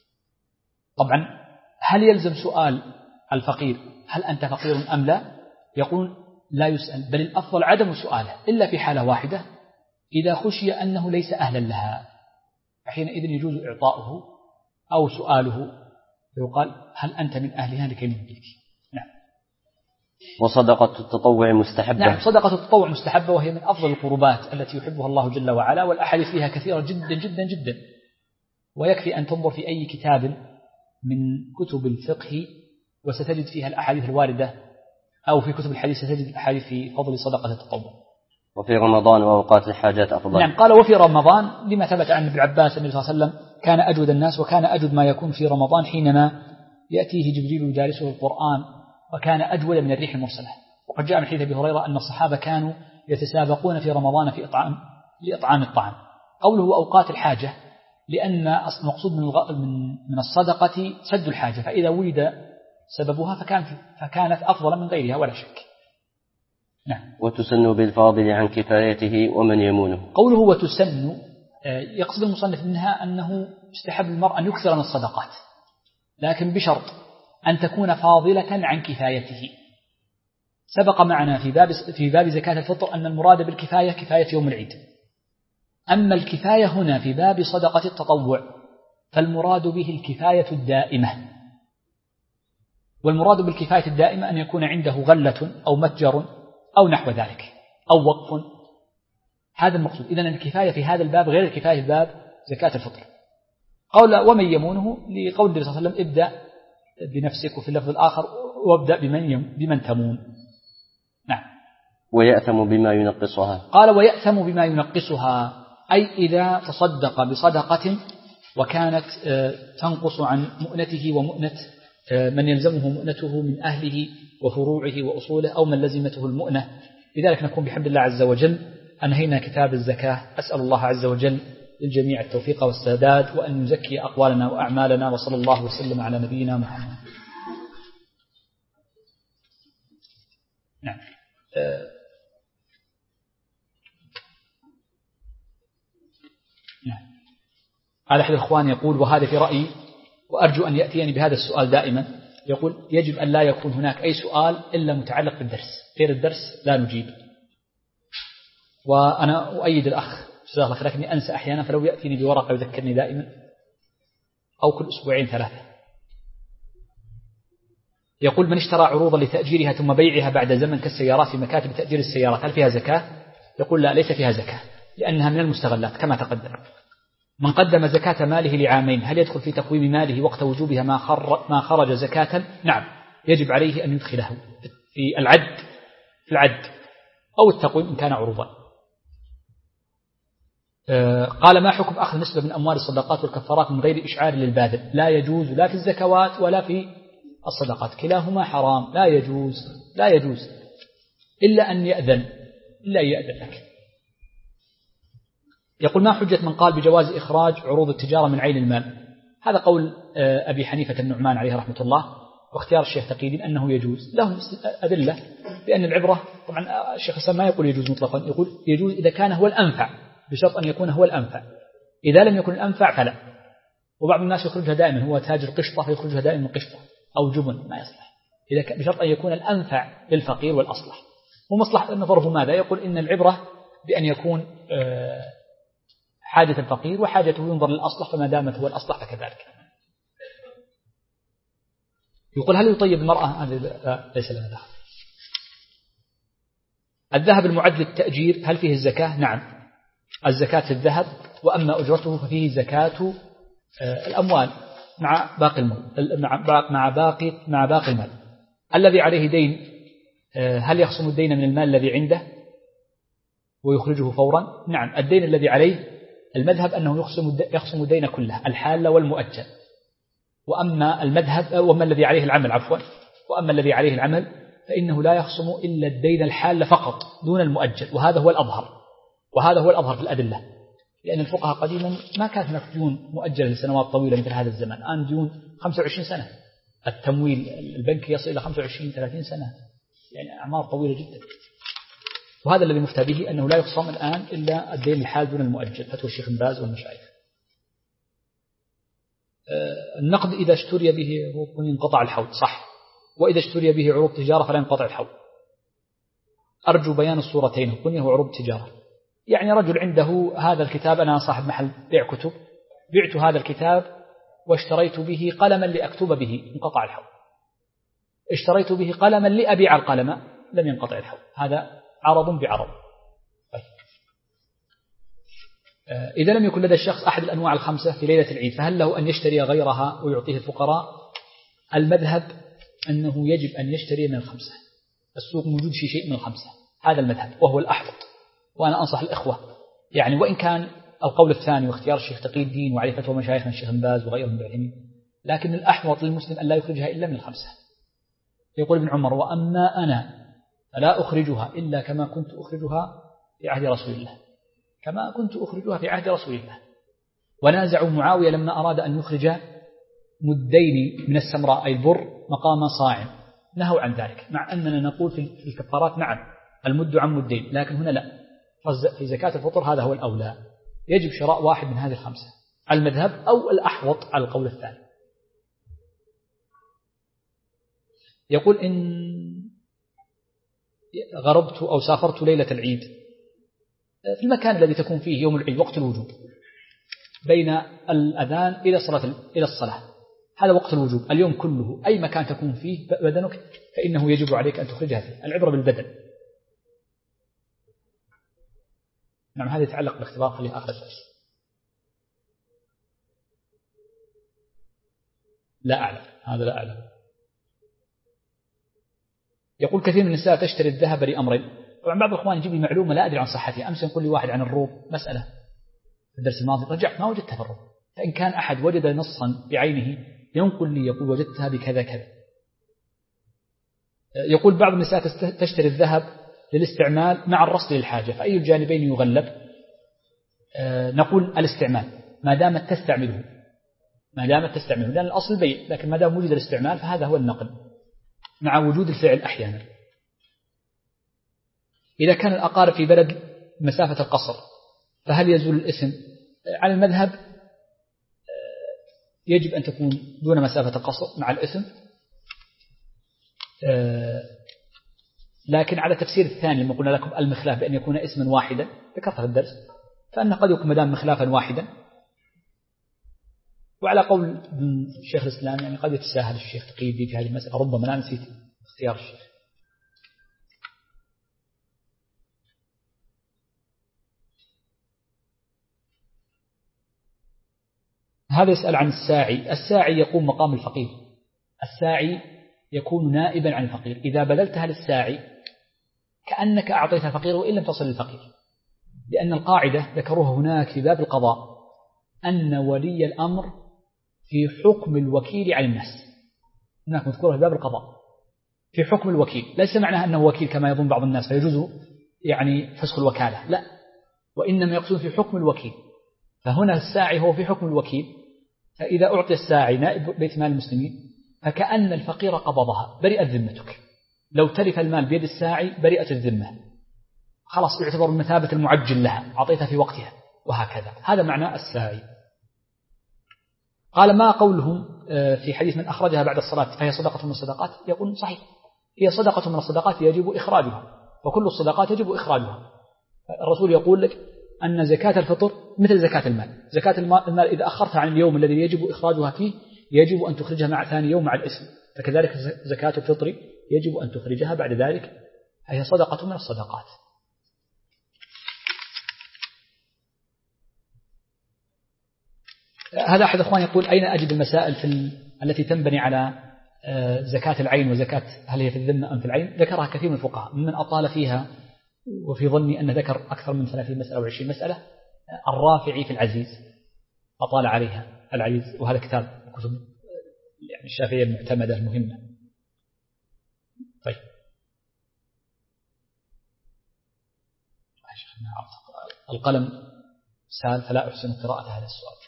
طبعا هل يلزم سؤال الفقير هل أنت فقير أم لا؟ يقول لا يسأل، بل الأفضل عدم سؤاله إلا في حالة واحدة، إذا خشي أنه ليس أهلا لها، حينئذ يجوز إعطاؤه أو سؤاله، فيقال هل أنت من أهلها لكي نهديك. نعم. وصدقة التطوع مستحبة. نعم، صدقة التطوع مستحبة، وهي من أفضل القربات التي يحبها الله جل وعلا، والأحاديث فيها كثيرة جدا جدا جدا، ويكفي أن تنظر في أي كتاب من كتب الفقه وستجد فيها الأحاديث الواردة، أو في كتب الحديث ستجد الأحاديث في فضل صدقة التطوع. وفي رمضان وأوقات الحاجات أفضل. نعم، قال وفي رمضان، لما ثبت عن ابن عباس النبي صلى الله عليه وسلم كان أجود الناس، وكان أجود ما يكون في رمضان حينما يأتيه جبريل يدارسه القرآن، وكان أجود من الريح المرسلة. وقد جاء من حديث أبي هريرة أن الصحابة كانوا يتسابقون في رمضان في لإطعام الطعام. قوله أوقات الحاجة لأن المقصود من الصدقة سد الحاجة، فإذا ولد سببها فكانت أفضل من غيرها ولا شك. نعم. وتسن بالفاضل عن كفايته ومن يمونه. قوله وتسن يقصد المصنف منها أنه يستحب المرء أن يكثر من الصدقات، لكن بشرط أن تكون فاضلة عن كفايته. سبق معنا في باب زكاة الفطر أن المراد بالكفاية كفاية يوم العيد، أما الكفاية هنا في باب صدقة التطوع فالمراد به الكفاية الدائمة. والمراد بالكفاية الدائمة أن يكون عنده غلة أو متجر أو نحو ذلك أو وقف، هذا المقصود. إذن الكفاية في هذا الباب غير الكفاية في باب زكاة الفطر. قول ومن يمونه لقول النبي صلى الله عليه وسلم ابدأ بنفسك، وفي اللفظ الآخر وابدأ بمن تمون. نعم. ويأثم بما ينقصها. قال ويأثم بما ينقصها، أي إذا تصدق بصدقة وكانت تنقص عن مؤنته ومؤنة من يلزمه مؤنته من أهله وفروعه وأصوله، أو من لزمته المؤنة. لذلك نكون بحمد الله عز وجل أنهينا كتاب الزكاة. أسأل الله عز وجل للجميع التوفيق والسداد، وأن يزكي أقوالنا وأعمالنا، وصلى الله وسلم على نبينا محمد. نعم. نعم. هذا أحد الإخوان يقول، وهذا في رأيي وأرجو أن يأتيني بهذا السؤال دائما، يقول يجب أن لا يكون هناك أي سؤال إلا متعلق بالدرس، غير الدرس لا نجيب. وأنا أؤيد الأخ جزاه الله خير، لكني أنسى أحيانا، فلو يأتيني بورقة يذكرني دائما، أو كل أسبوعين 3. يقول من اشترى عروضا لتأجيرها ثم بيعها بعد زمن كالسيارات في مكاتب تأجير السيارات هل فيها زكاة؟ يقول لا، ليس فيها زكاة، لأنها من المستغلات كما تقدم. من قدم زكاة ماله لعامين هل يدخل في تقويم ماله وقت وجوبها ما خرج زكاة؟ نعم، يجب عليه أن يدخله في العد أو التقويم إن كان عروضا. قال ما حكم أخذ نسبة من أموال الصدقات والكفارات من غير إشعار للباذل؟ لا يجوز لا في الزكوات ولا في الصدقات، كلاهما حرام، لا يجوز إلا أن يأذن لك. يقول ما حجة من قال بجواز إخراج عروض التجارة من عين المال؟ هذا قول أبي حنيفة النعمان عليه رحمة الله، واختيار الشيخ تقي الدين أنه يجوز، لهم أدلة بأن العبرة، طبعا الشيخ الإسلام ما يقول يجوز مطلقا، يقول يجوز إذا كان هو الأنفع، بشرط أن يكون هو الأنفع، إذا لم يكن الأنفع فلا. وبعض الناس يخرجها دائما، هو تاجر قشطة فيخرجها دائما قشطة أو جبن، ما يصلح، إذا بشرط أن يكون الأنفع للفقير والأصلح. ومصلحة نظره ماذا؟ يقول إن العبرة بأن يكون حاجة الفقير وحاجته ينظر للأصلح، فما دامت هو الأصلح فكذلك. يقول هل يطيب المرأة؟ هذا ليس لنا دخل. الذهب المعد للتأجير هل فيه الزكاة؟ نعم، الزكاة في الذهب، وأما أجرته ففيه زكاة الأموال مع باقي المال، مع باقي المال. الذي عليه دين هل يخصم الدين من المال الذي عنده ويخرجه فورا؟ نعم، الدين الذي عليه المذهب أنه يخصم الدين كله، الحال والمؤجل. وأما الذي عليه العمل وأما الذي عليه العمل فإنه لا يخصم إلا الدين الحال فقط دون المؤجل، وهذا هو الأظهر في الأدلة، لأن الفقهاء قديما ما كانت هناك ديون مؤجلة لسنوات طويلة مثل هذا الزمان. الآن ديون 25 سنة، التمويل البنكي يصل إلى 25-30 سنة، يعني أعمار طويلة جدا. وهذا الذي مفتى به أنه لا يخصم الآن إلا الدين الحال دون المؤجل، فتوى الشيخ بن باز والمشايخ. النقد إذا اشتري به عروض ينقطع الحول، صح، وإذا اشتري به عروض تجارة فلا ينقطع الحول. أرجو بيان الصورتين، القنية وعروض تجارة. يعني رجل عنده هذا الكتاب، أنا صاحب محل بيع كتب، بعت هذا الكتاب واشتريت به قلما لأكتب به، انقطع الحول. اشتريت به قلما لأبيع القلم، لم ينقطع الحول. هذا عرض بعرض. إذا لم يكن لدى الشخص أحد الأنواع الخمسة في ليلة العيد فهل له أن يشتري غيرها ويعطيه الفقراء؟ المذهب أنه يجب أن يشتري من الخمسة، السوق موجود في شيء من الخمسة، هذا المذهب وهو الأحوط. وأنا أنصح الإخوة، يعني وإن كان القول الثاني واختيار الشيخ تقي الدين وعليه فتوى مشايخنا الشيخ بن باز وغيرهم بالعلم، لكن الأحوط للمسلم أن لا يخرجها إلا من الخمسة. يقول ابن عمر وأما أنا فلا أخرجها إلا كما كنت أخرجها في عهد رسول الله، ونازعوا معاوية لما أراد أن يخرج مدين من السمراء أي البر مقام صاع، نهوا عن ذلك، مع أننا نقول في الكفارات نعم المد عن مدين، لكن هنا لا، في زكاة الفطر هذا هو الأولى، يجب شراء واحد من هذه الخمسة، المذهب أو الأحوط على القول الثاني. يقول إن غربت أو سافرت ليلة العيد في المكان الذي تكون فيه يوم العيد وقت الوجوب بين الأذان إلى الصلاة، هذا وقت الوجوب اليوم كله، أي مكان تكون فيه بدنك فإنه يجب عليك أن تخرجها فيه، العبرة بالبدن. نعم، هذا يتعلق بالاختبار، خليه آخر الدرس. لا أعلم، هذا لا أعلم. يقول كثير من النساء تشتري الذهب لأمرين. طبعا بعض الأخوان يجيب لي معلومة لا أدري عن صحتها. أمس يقول لي واحد عن الروب مسألة في الدرس الماضي، رجعت ما وجدتها في الروب، فإن كان أحد وجد نصا بعينه ينقل لي يقول وجدتها بكذا كذا. يقول بعض النساء تشتري الذهب للاستعمال مع الرصد للحاجة، فأي الجانبين يغلب؟ نقول الاستعمال ما دامت تستعمله، لأن الأصل البيع، لكن ما دام وجد الاستعمال فهذا هو النقل مع وجود الفعل أحيانا. إذا كان الأقارب في بلد مسافة القصر فهل يزول الاسم؟ على المذهب يجب أن تكون دون مسافة القصر مع الاسم، لكن على تفسير الثاني لما قلنا لكم المخلاف بأن يكون اسما واحدا ذكرتها في الدرس، فأن قد يكون مدام مخلافا واحدا. وعلى قول الشيخ الإسلام يعني قد يتساهل الشيخ تقي الدين في هذه المسألة، ربما لا نسيت اختيار الشيخ. هذا يسأل عن الساعي يقوم مقام الفقير. الساعي يكون نائبا عن الفقير. إذا بذلتها للساعي كأنك أعطيتها الفقير وإن لم تصل للفقير، لأن القاعدة ذكروها هناك في باب القضاء أن ولي الأمر في حكم الوكيل على الناس. هناك مذكورة في باب القضاء في حكم الوكيل، ليس معناها أنه وكيل كما يظن بعض الناس فيجوز يعني فسخ الوكالة، لا، وإنما يقصد في حكم الوكيل. فهنا الساعي هو في حكم الوكيل، فإذا أعطي الساعي نائب بيت مال المسلمين فكأن الفقير قبضها، برئت ذمتك. لو تلف المال بيد الساعي برئت الذمة، خلاص يعتبر بمثابة المعجل لها، أعطيتها في وقتها، وهكذا. هذا معنى الساعي. قال ما قولهم في حديث من أخرجها بعد الصلاة فهي صدقة من الصدقات؟ يقول صحيح، هي صدقة من الصدقات يجب إخراجها، وكل الصدقات يجب إخراجها. الرسول يقول لك أن زكاة الفطر مثل زكاة المال. زكاة المال إذا أخرتها عن اليوم الذي يجب إخراجها فيه يجب أن تخرجها مع ثاني يوم مع الإثم، فكذلك زكاة الفطر يجب أن تخرجها بعد ذلك، هي صدقة من الصدقات. هذا أحد أخوان يقول أين أجد المسائل التي تنبني على زكاة العين وزكاة هل هي في الذمة أم في العين؟ ذكرها كثير من الفقهاء ممن أطال فيها، وفي ظني أن ذكر أكثر من 30 مسألة أو 20 مسألة. الرافعي في العزيز أطال عليها العزيز، وهذا كتاب كتب يعني الشافعية المعتمدة المهمة. طيب القلم سال فلا أحسن قراءة هذا السؤال.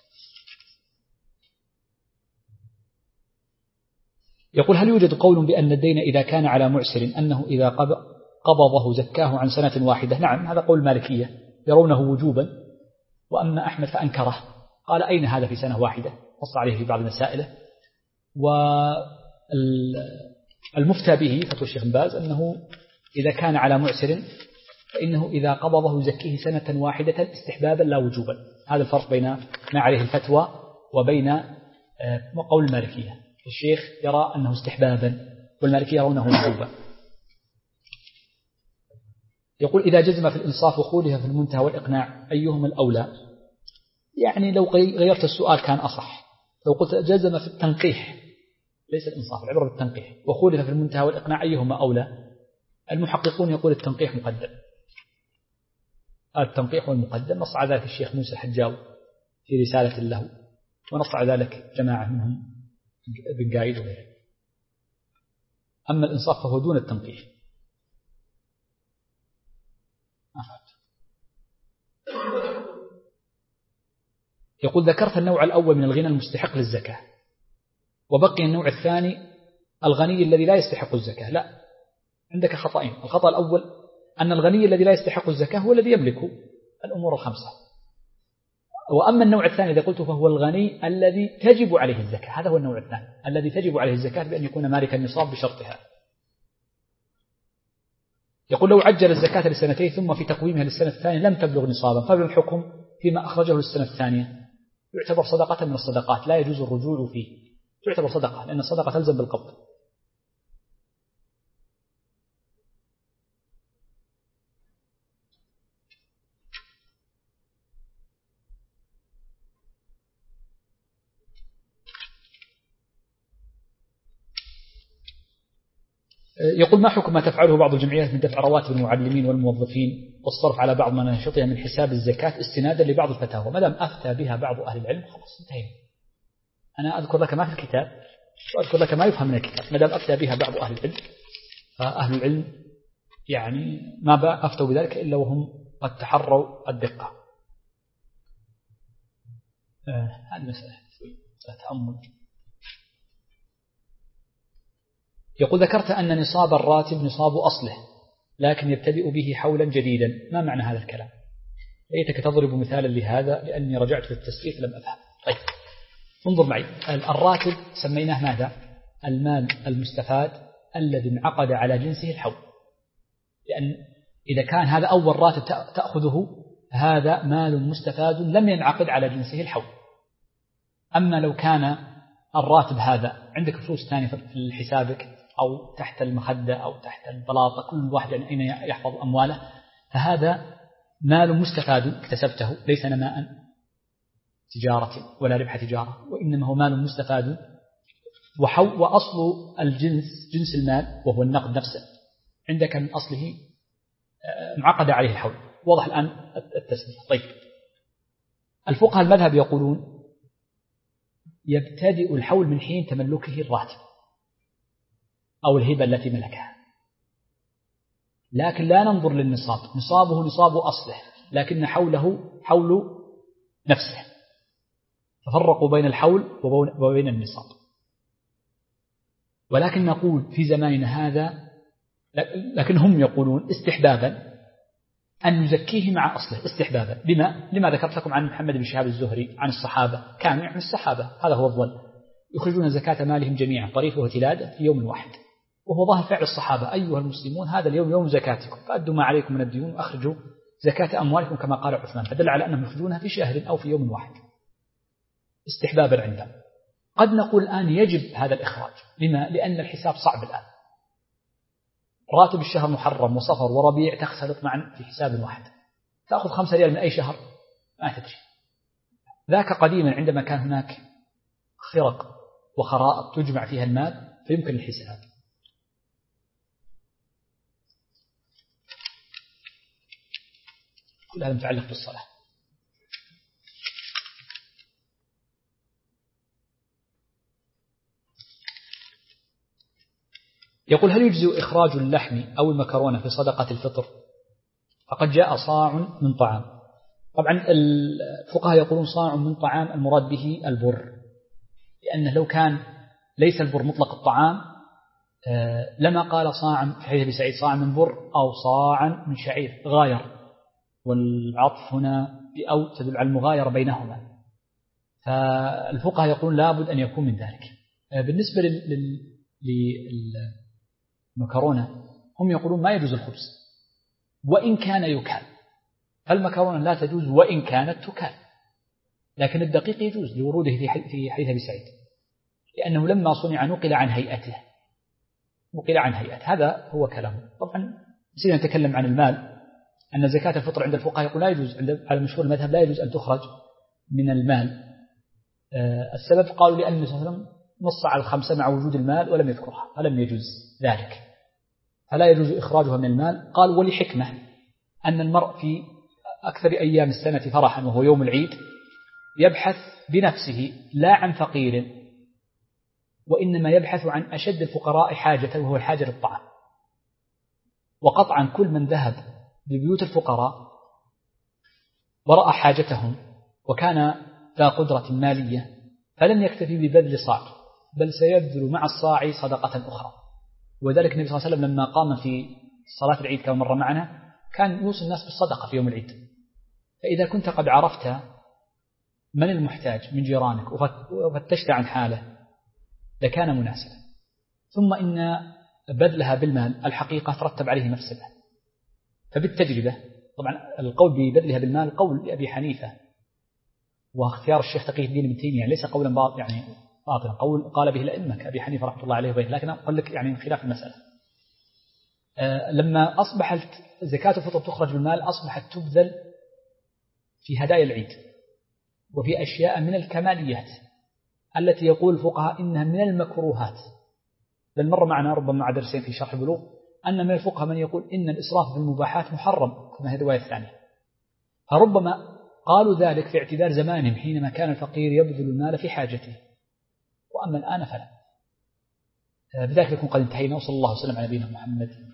يقول هل يوجد قول بأن الدين إذا كان على معسر أنه إذا قبضه زكاه عن سنة واحدة؟ نعم، هذا قول المالكية يرونه وجوبا، وأما أحمد فأنكره، قال أين هذا في سنة واحدة، نص عليه في بعض مسائله. والمفتى به فتوى الشيخ باز أنه إذا كان على معسر فإنه إذا قبضه يزكيه سنة واحدة استحبابا لا وجوبا. هذا الفرق بين ما عليه الفتوى وبين قول المالكية. الشيخ يرى أنه استحبابا والمالكية يرونه وجوبا. يقول إذا جزم في الإنصاف وخولها في المنتهى والإقناع أيهما الأولى؟ يعني لو غيرت السؤال كان أصح، لو قلت جزم في التنقيح ليس الإنصاف، العبرة بالتنقيح، وخولها في المنتهى والإقناع أيهما أولى؟ المحققون يقول التنقيح مقدم، التنقيح والمقدم. نص على ذلك الشيخ موسى الحجاوي في رسالة له، ونص على ذلك جماعة منهم بن قايد وغيره. أما الإنصاف فهو دون التنقيح. يقول ذكرت النوع الأول من الغنى المستحق للزكاة، وبقي النوع الثاني الغني الذي لا يستحق الزكاة. لا، عندك خطأين. الخطأ الأول أن الغني الذي لا يستحق الزكاة هو الذي يملك الأمور الخمسة، وأما النوع الثاني إذا قلت فهو الغني الذي تجب عليه الزكاة. هذا هو النوع الثاني الذي تجب عليه الزكاة بأن يكون مالك النصاب بشرطها. يقول لو عجل الزكاة لسنتين ثم في تقويمها للسنة الثانية لم تبلغ نصابا، فما الحكم فيما أخرجه للسنة الثانية؟ يعتبر صدقة من الصدقات لا يجوز الرجوع فيه، تعتبر صدقة لأن الصدقة تلزم بالقبض. يقول ما حكم ما تفعله بعض الجمعيات من دفع رواتب المعلمين والموظفين والصرف على بعض مناشطها من حساب الزكاة استنادا لبعض الفتاوى؟ ما دام أفتى بها بعض أهل العلم خلاص انتهينا. أنا أذكر لك ما في الكتاب وأذكر لك ما يفهم من الكتاب. ما دام أفتى بها بعض أهل العلم فأهل العلم يعني ما أفتوا بذلك إلا وهم قد تحروا الدقة. هذه مسألة تأمل. يقول ذكرت أن نصاب الراتب نصاب أصله لكن يبتدئ به حولا جديدا، ما معنى هذا الكلام؟ ليتك تضرب مثالا لهذا لأني رجعت في التسليف لم أفهم. طيب انظر معي، الراتب سميناه ماذا؟ المال المستفاد الذي انعقد على جنسه الحول، لأن إذا كان هذا أول راتب تأخذه هذا مال مستفاد لم ينعقد على جنسه الحول. أما لو كان الراتب هذا عندك فلوس ثانية في حسابك أو تحت المخدة أو تحت البلاطة، كل واحد يعني أين يحفظ أمواله، فهذا مال مستفاد اكتسبته ليس نماء تجارة ولا ربح تجارة، وإنما هو مال مستفاد وأصل الجنس جنس المال وهو النقد نفسه عندك من أصله انعقد عليه الحول. واضح الآن التسمية. طيب الفقهاء المذهب يقولون يبتدئ الحول من حين تملكه الراتب أو الهبة التي ملكها، لكن لا ننظر للنصاب، نصابه نصاب أصله لكن حوله حول نفسه، ففرقوا بين الحول وبين النصاب. ولكن نقول في زماننا هذا، لكن هم يقولون استحبابا أن نزكيه مع أصله استحبابا. لما ذكرت لكم عن محمد بن شهاب الزهري عن الصحابة، كانوا يعني الصحابة هذا هو الظن يخرجون زكاة مالهم جميعا طريفه وتلاده في يوم واحد، وهو ظاهر فعل الصحابة: أيها المسلمون هذا اليوم يوم زكاتكم فأدوا ما عليكم من الديون وأخرجوا زكاة أموالكم كما قال عثمان، فدل على أنهم يخرجونها في شهر أو في يوم واحد استحبابا عندهم. قد نقول الآن يجب هذا الإخراج. لما؟ لأن الحساب صعب الآن، راتب الشهر محرم وصفر وربيع تختلط معا في حساب واحد، تأخذ 5 ريال من أي شهر ما تدري. ذاك قديما عندما كان هناك خرق وخرائط تجمع فيها المال فيمكن الحساب. كل هذا متعلق بالصلاة. يقول: هل يجزئ إخراج اللحم أو المكرونة في صدقة الفطر؟ فقد جاء صاع من طعام. طبعا الفقهاء يقولون صاع من طعام المراد به البر، لأنه لو كان ليس البر مطلق الطعام لما قال صاع في حديث أبي سعيد صاع من بر أو صاع من شعير غاير، والعطف هنا بأو تدل على المغايرة بينهما، فالفقهاء يقولون لابد أن يكون من ذلك. بالنسبة للمكرونة هم يقولون ما يجوز الخبز وإن كان يكال، فالمكرونة لا تجوز وإن كانت تكال، لكن الدقيق يجوز لوروده في حديث أبي سعيد، لأنه لما صنع نقل عن هيئته، نقل عن هيئته، هذا هو كلامه. طبعا نسينا نتكلم عن المال، أن زكاة الفطر عند الفقهاء يقول لا يجوز، على مشهور المذهب لا يجوز أن تخرج من المال. السبب قالوا لأن النبي صلى الله عليه وسلم نص على الخمسة مع وجود المال ولم يذكرها فلم يجوز ذلك، فلا يجوز إخراجها من المال. قال ولحكمة أن المرء في أكثر أيام السنة فرحا وهو يوم العيد يبحث بنفسه لا عن فقير، وإنما يبحث عن أشد الفقراء حاجة وهو الحاجة للطعام. وقطعا كل من ذهب ببيوت الفقراء ورأى حاجتهم وكان ذا قدرة مالية فلن يكتفي ببذل صاع، بل سيبذل مع الصاع صدقة أخرى. وذلك النبي صلى الله عليه وسلم لما قام في صلاة العيد كما مر معنا كان يوصي الناس بالصدقة في يوم العيد. فإذا كنت قد عرفت من المحتاج من جيرانك وفتشت عن حاله لكان مناسبا. ثم إن بذلها بالمال الحقيقة ترتب عليه مفسدة، فبالتجربة طبعا القول ببذلها بالمال قول لأبي حنيفة واختيار الشيخ تقي الدين ابن تيمية، يعني ليس قولا باطلا، قول قال به الأئمة كأبي حنيفة رحمة الله عليه وبيه، لكن أقول لك يعني من خلاف المسألة. لما أصبحت زكاة الفطر تخرج بالمال أصبحت تبذل في هدايا العيد وفي أشياء من الكماليات التي يقول الفقهاء إنها من المكروهات. بل مر معنا ربما مع درسين في شرح البلوغ أن من الفقهاء من يقول إن الإسراف بالمباحات محرم كما هي الرواية الثانية، فربما قالوا ذلك في اعتبار زمانهم حينما كان الفقير يبذل المال في حاجته، وأما الآن فلا. بذلك نكون قد انتهينا، وصلى الله وسلم على نبينا محمد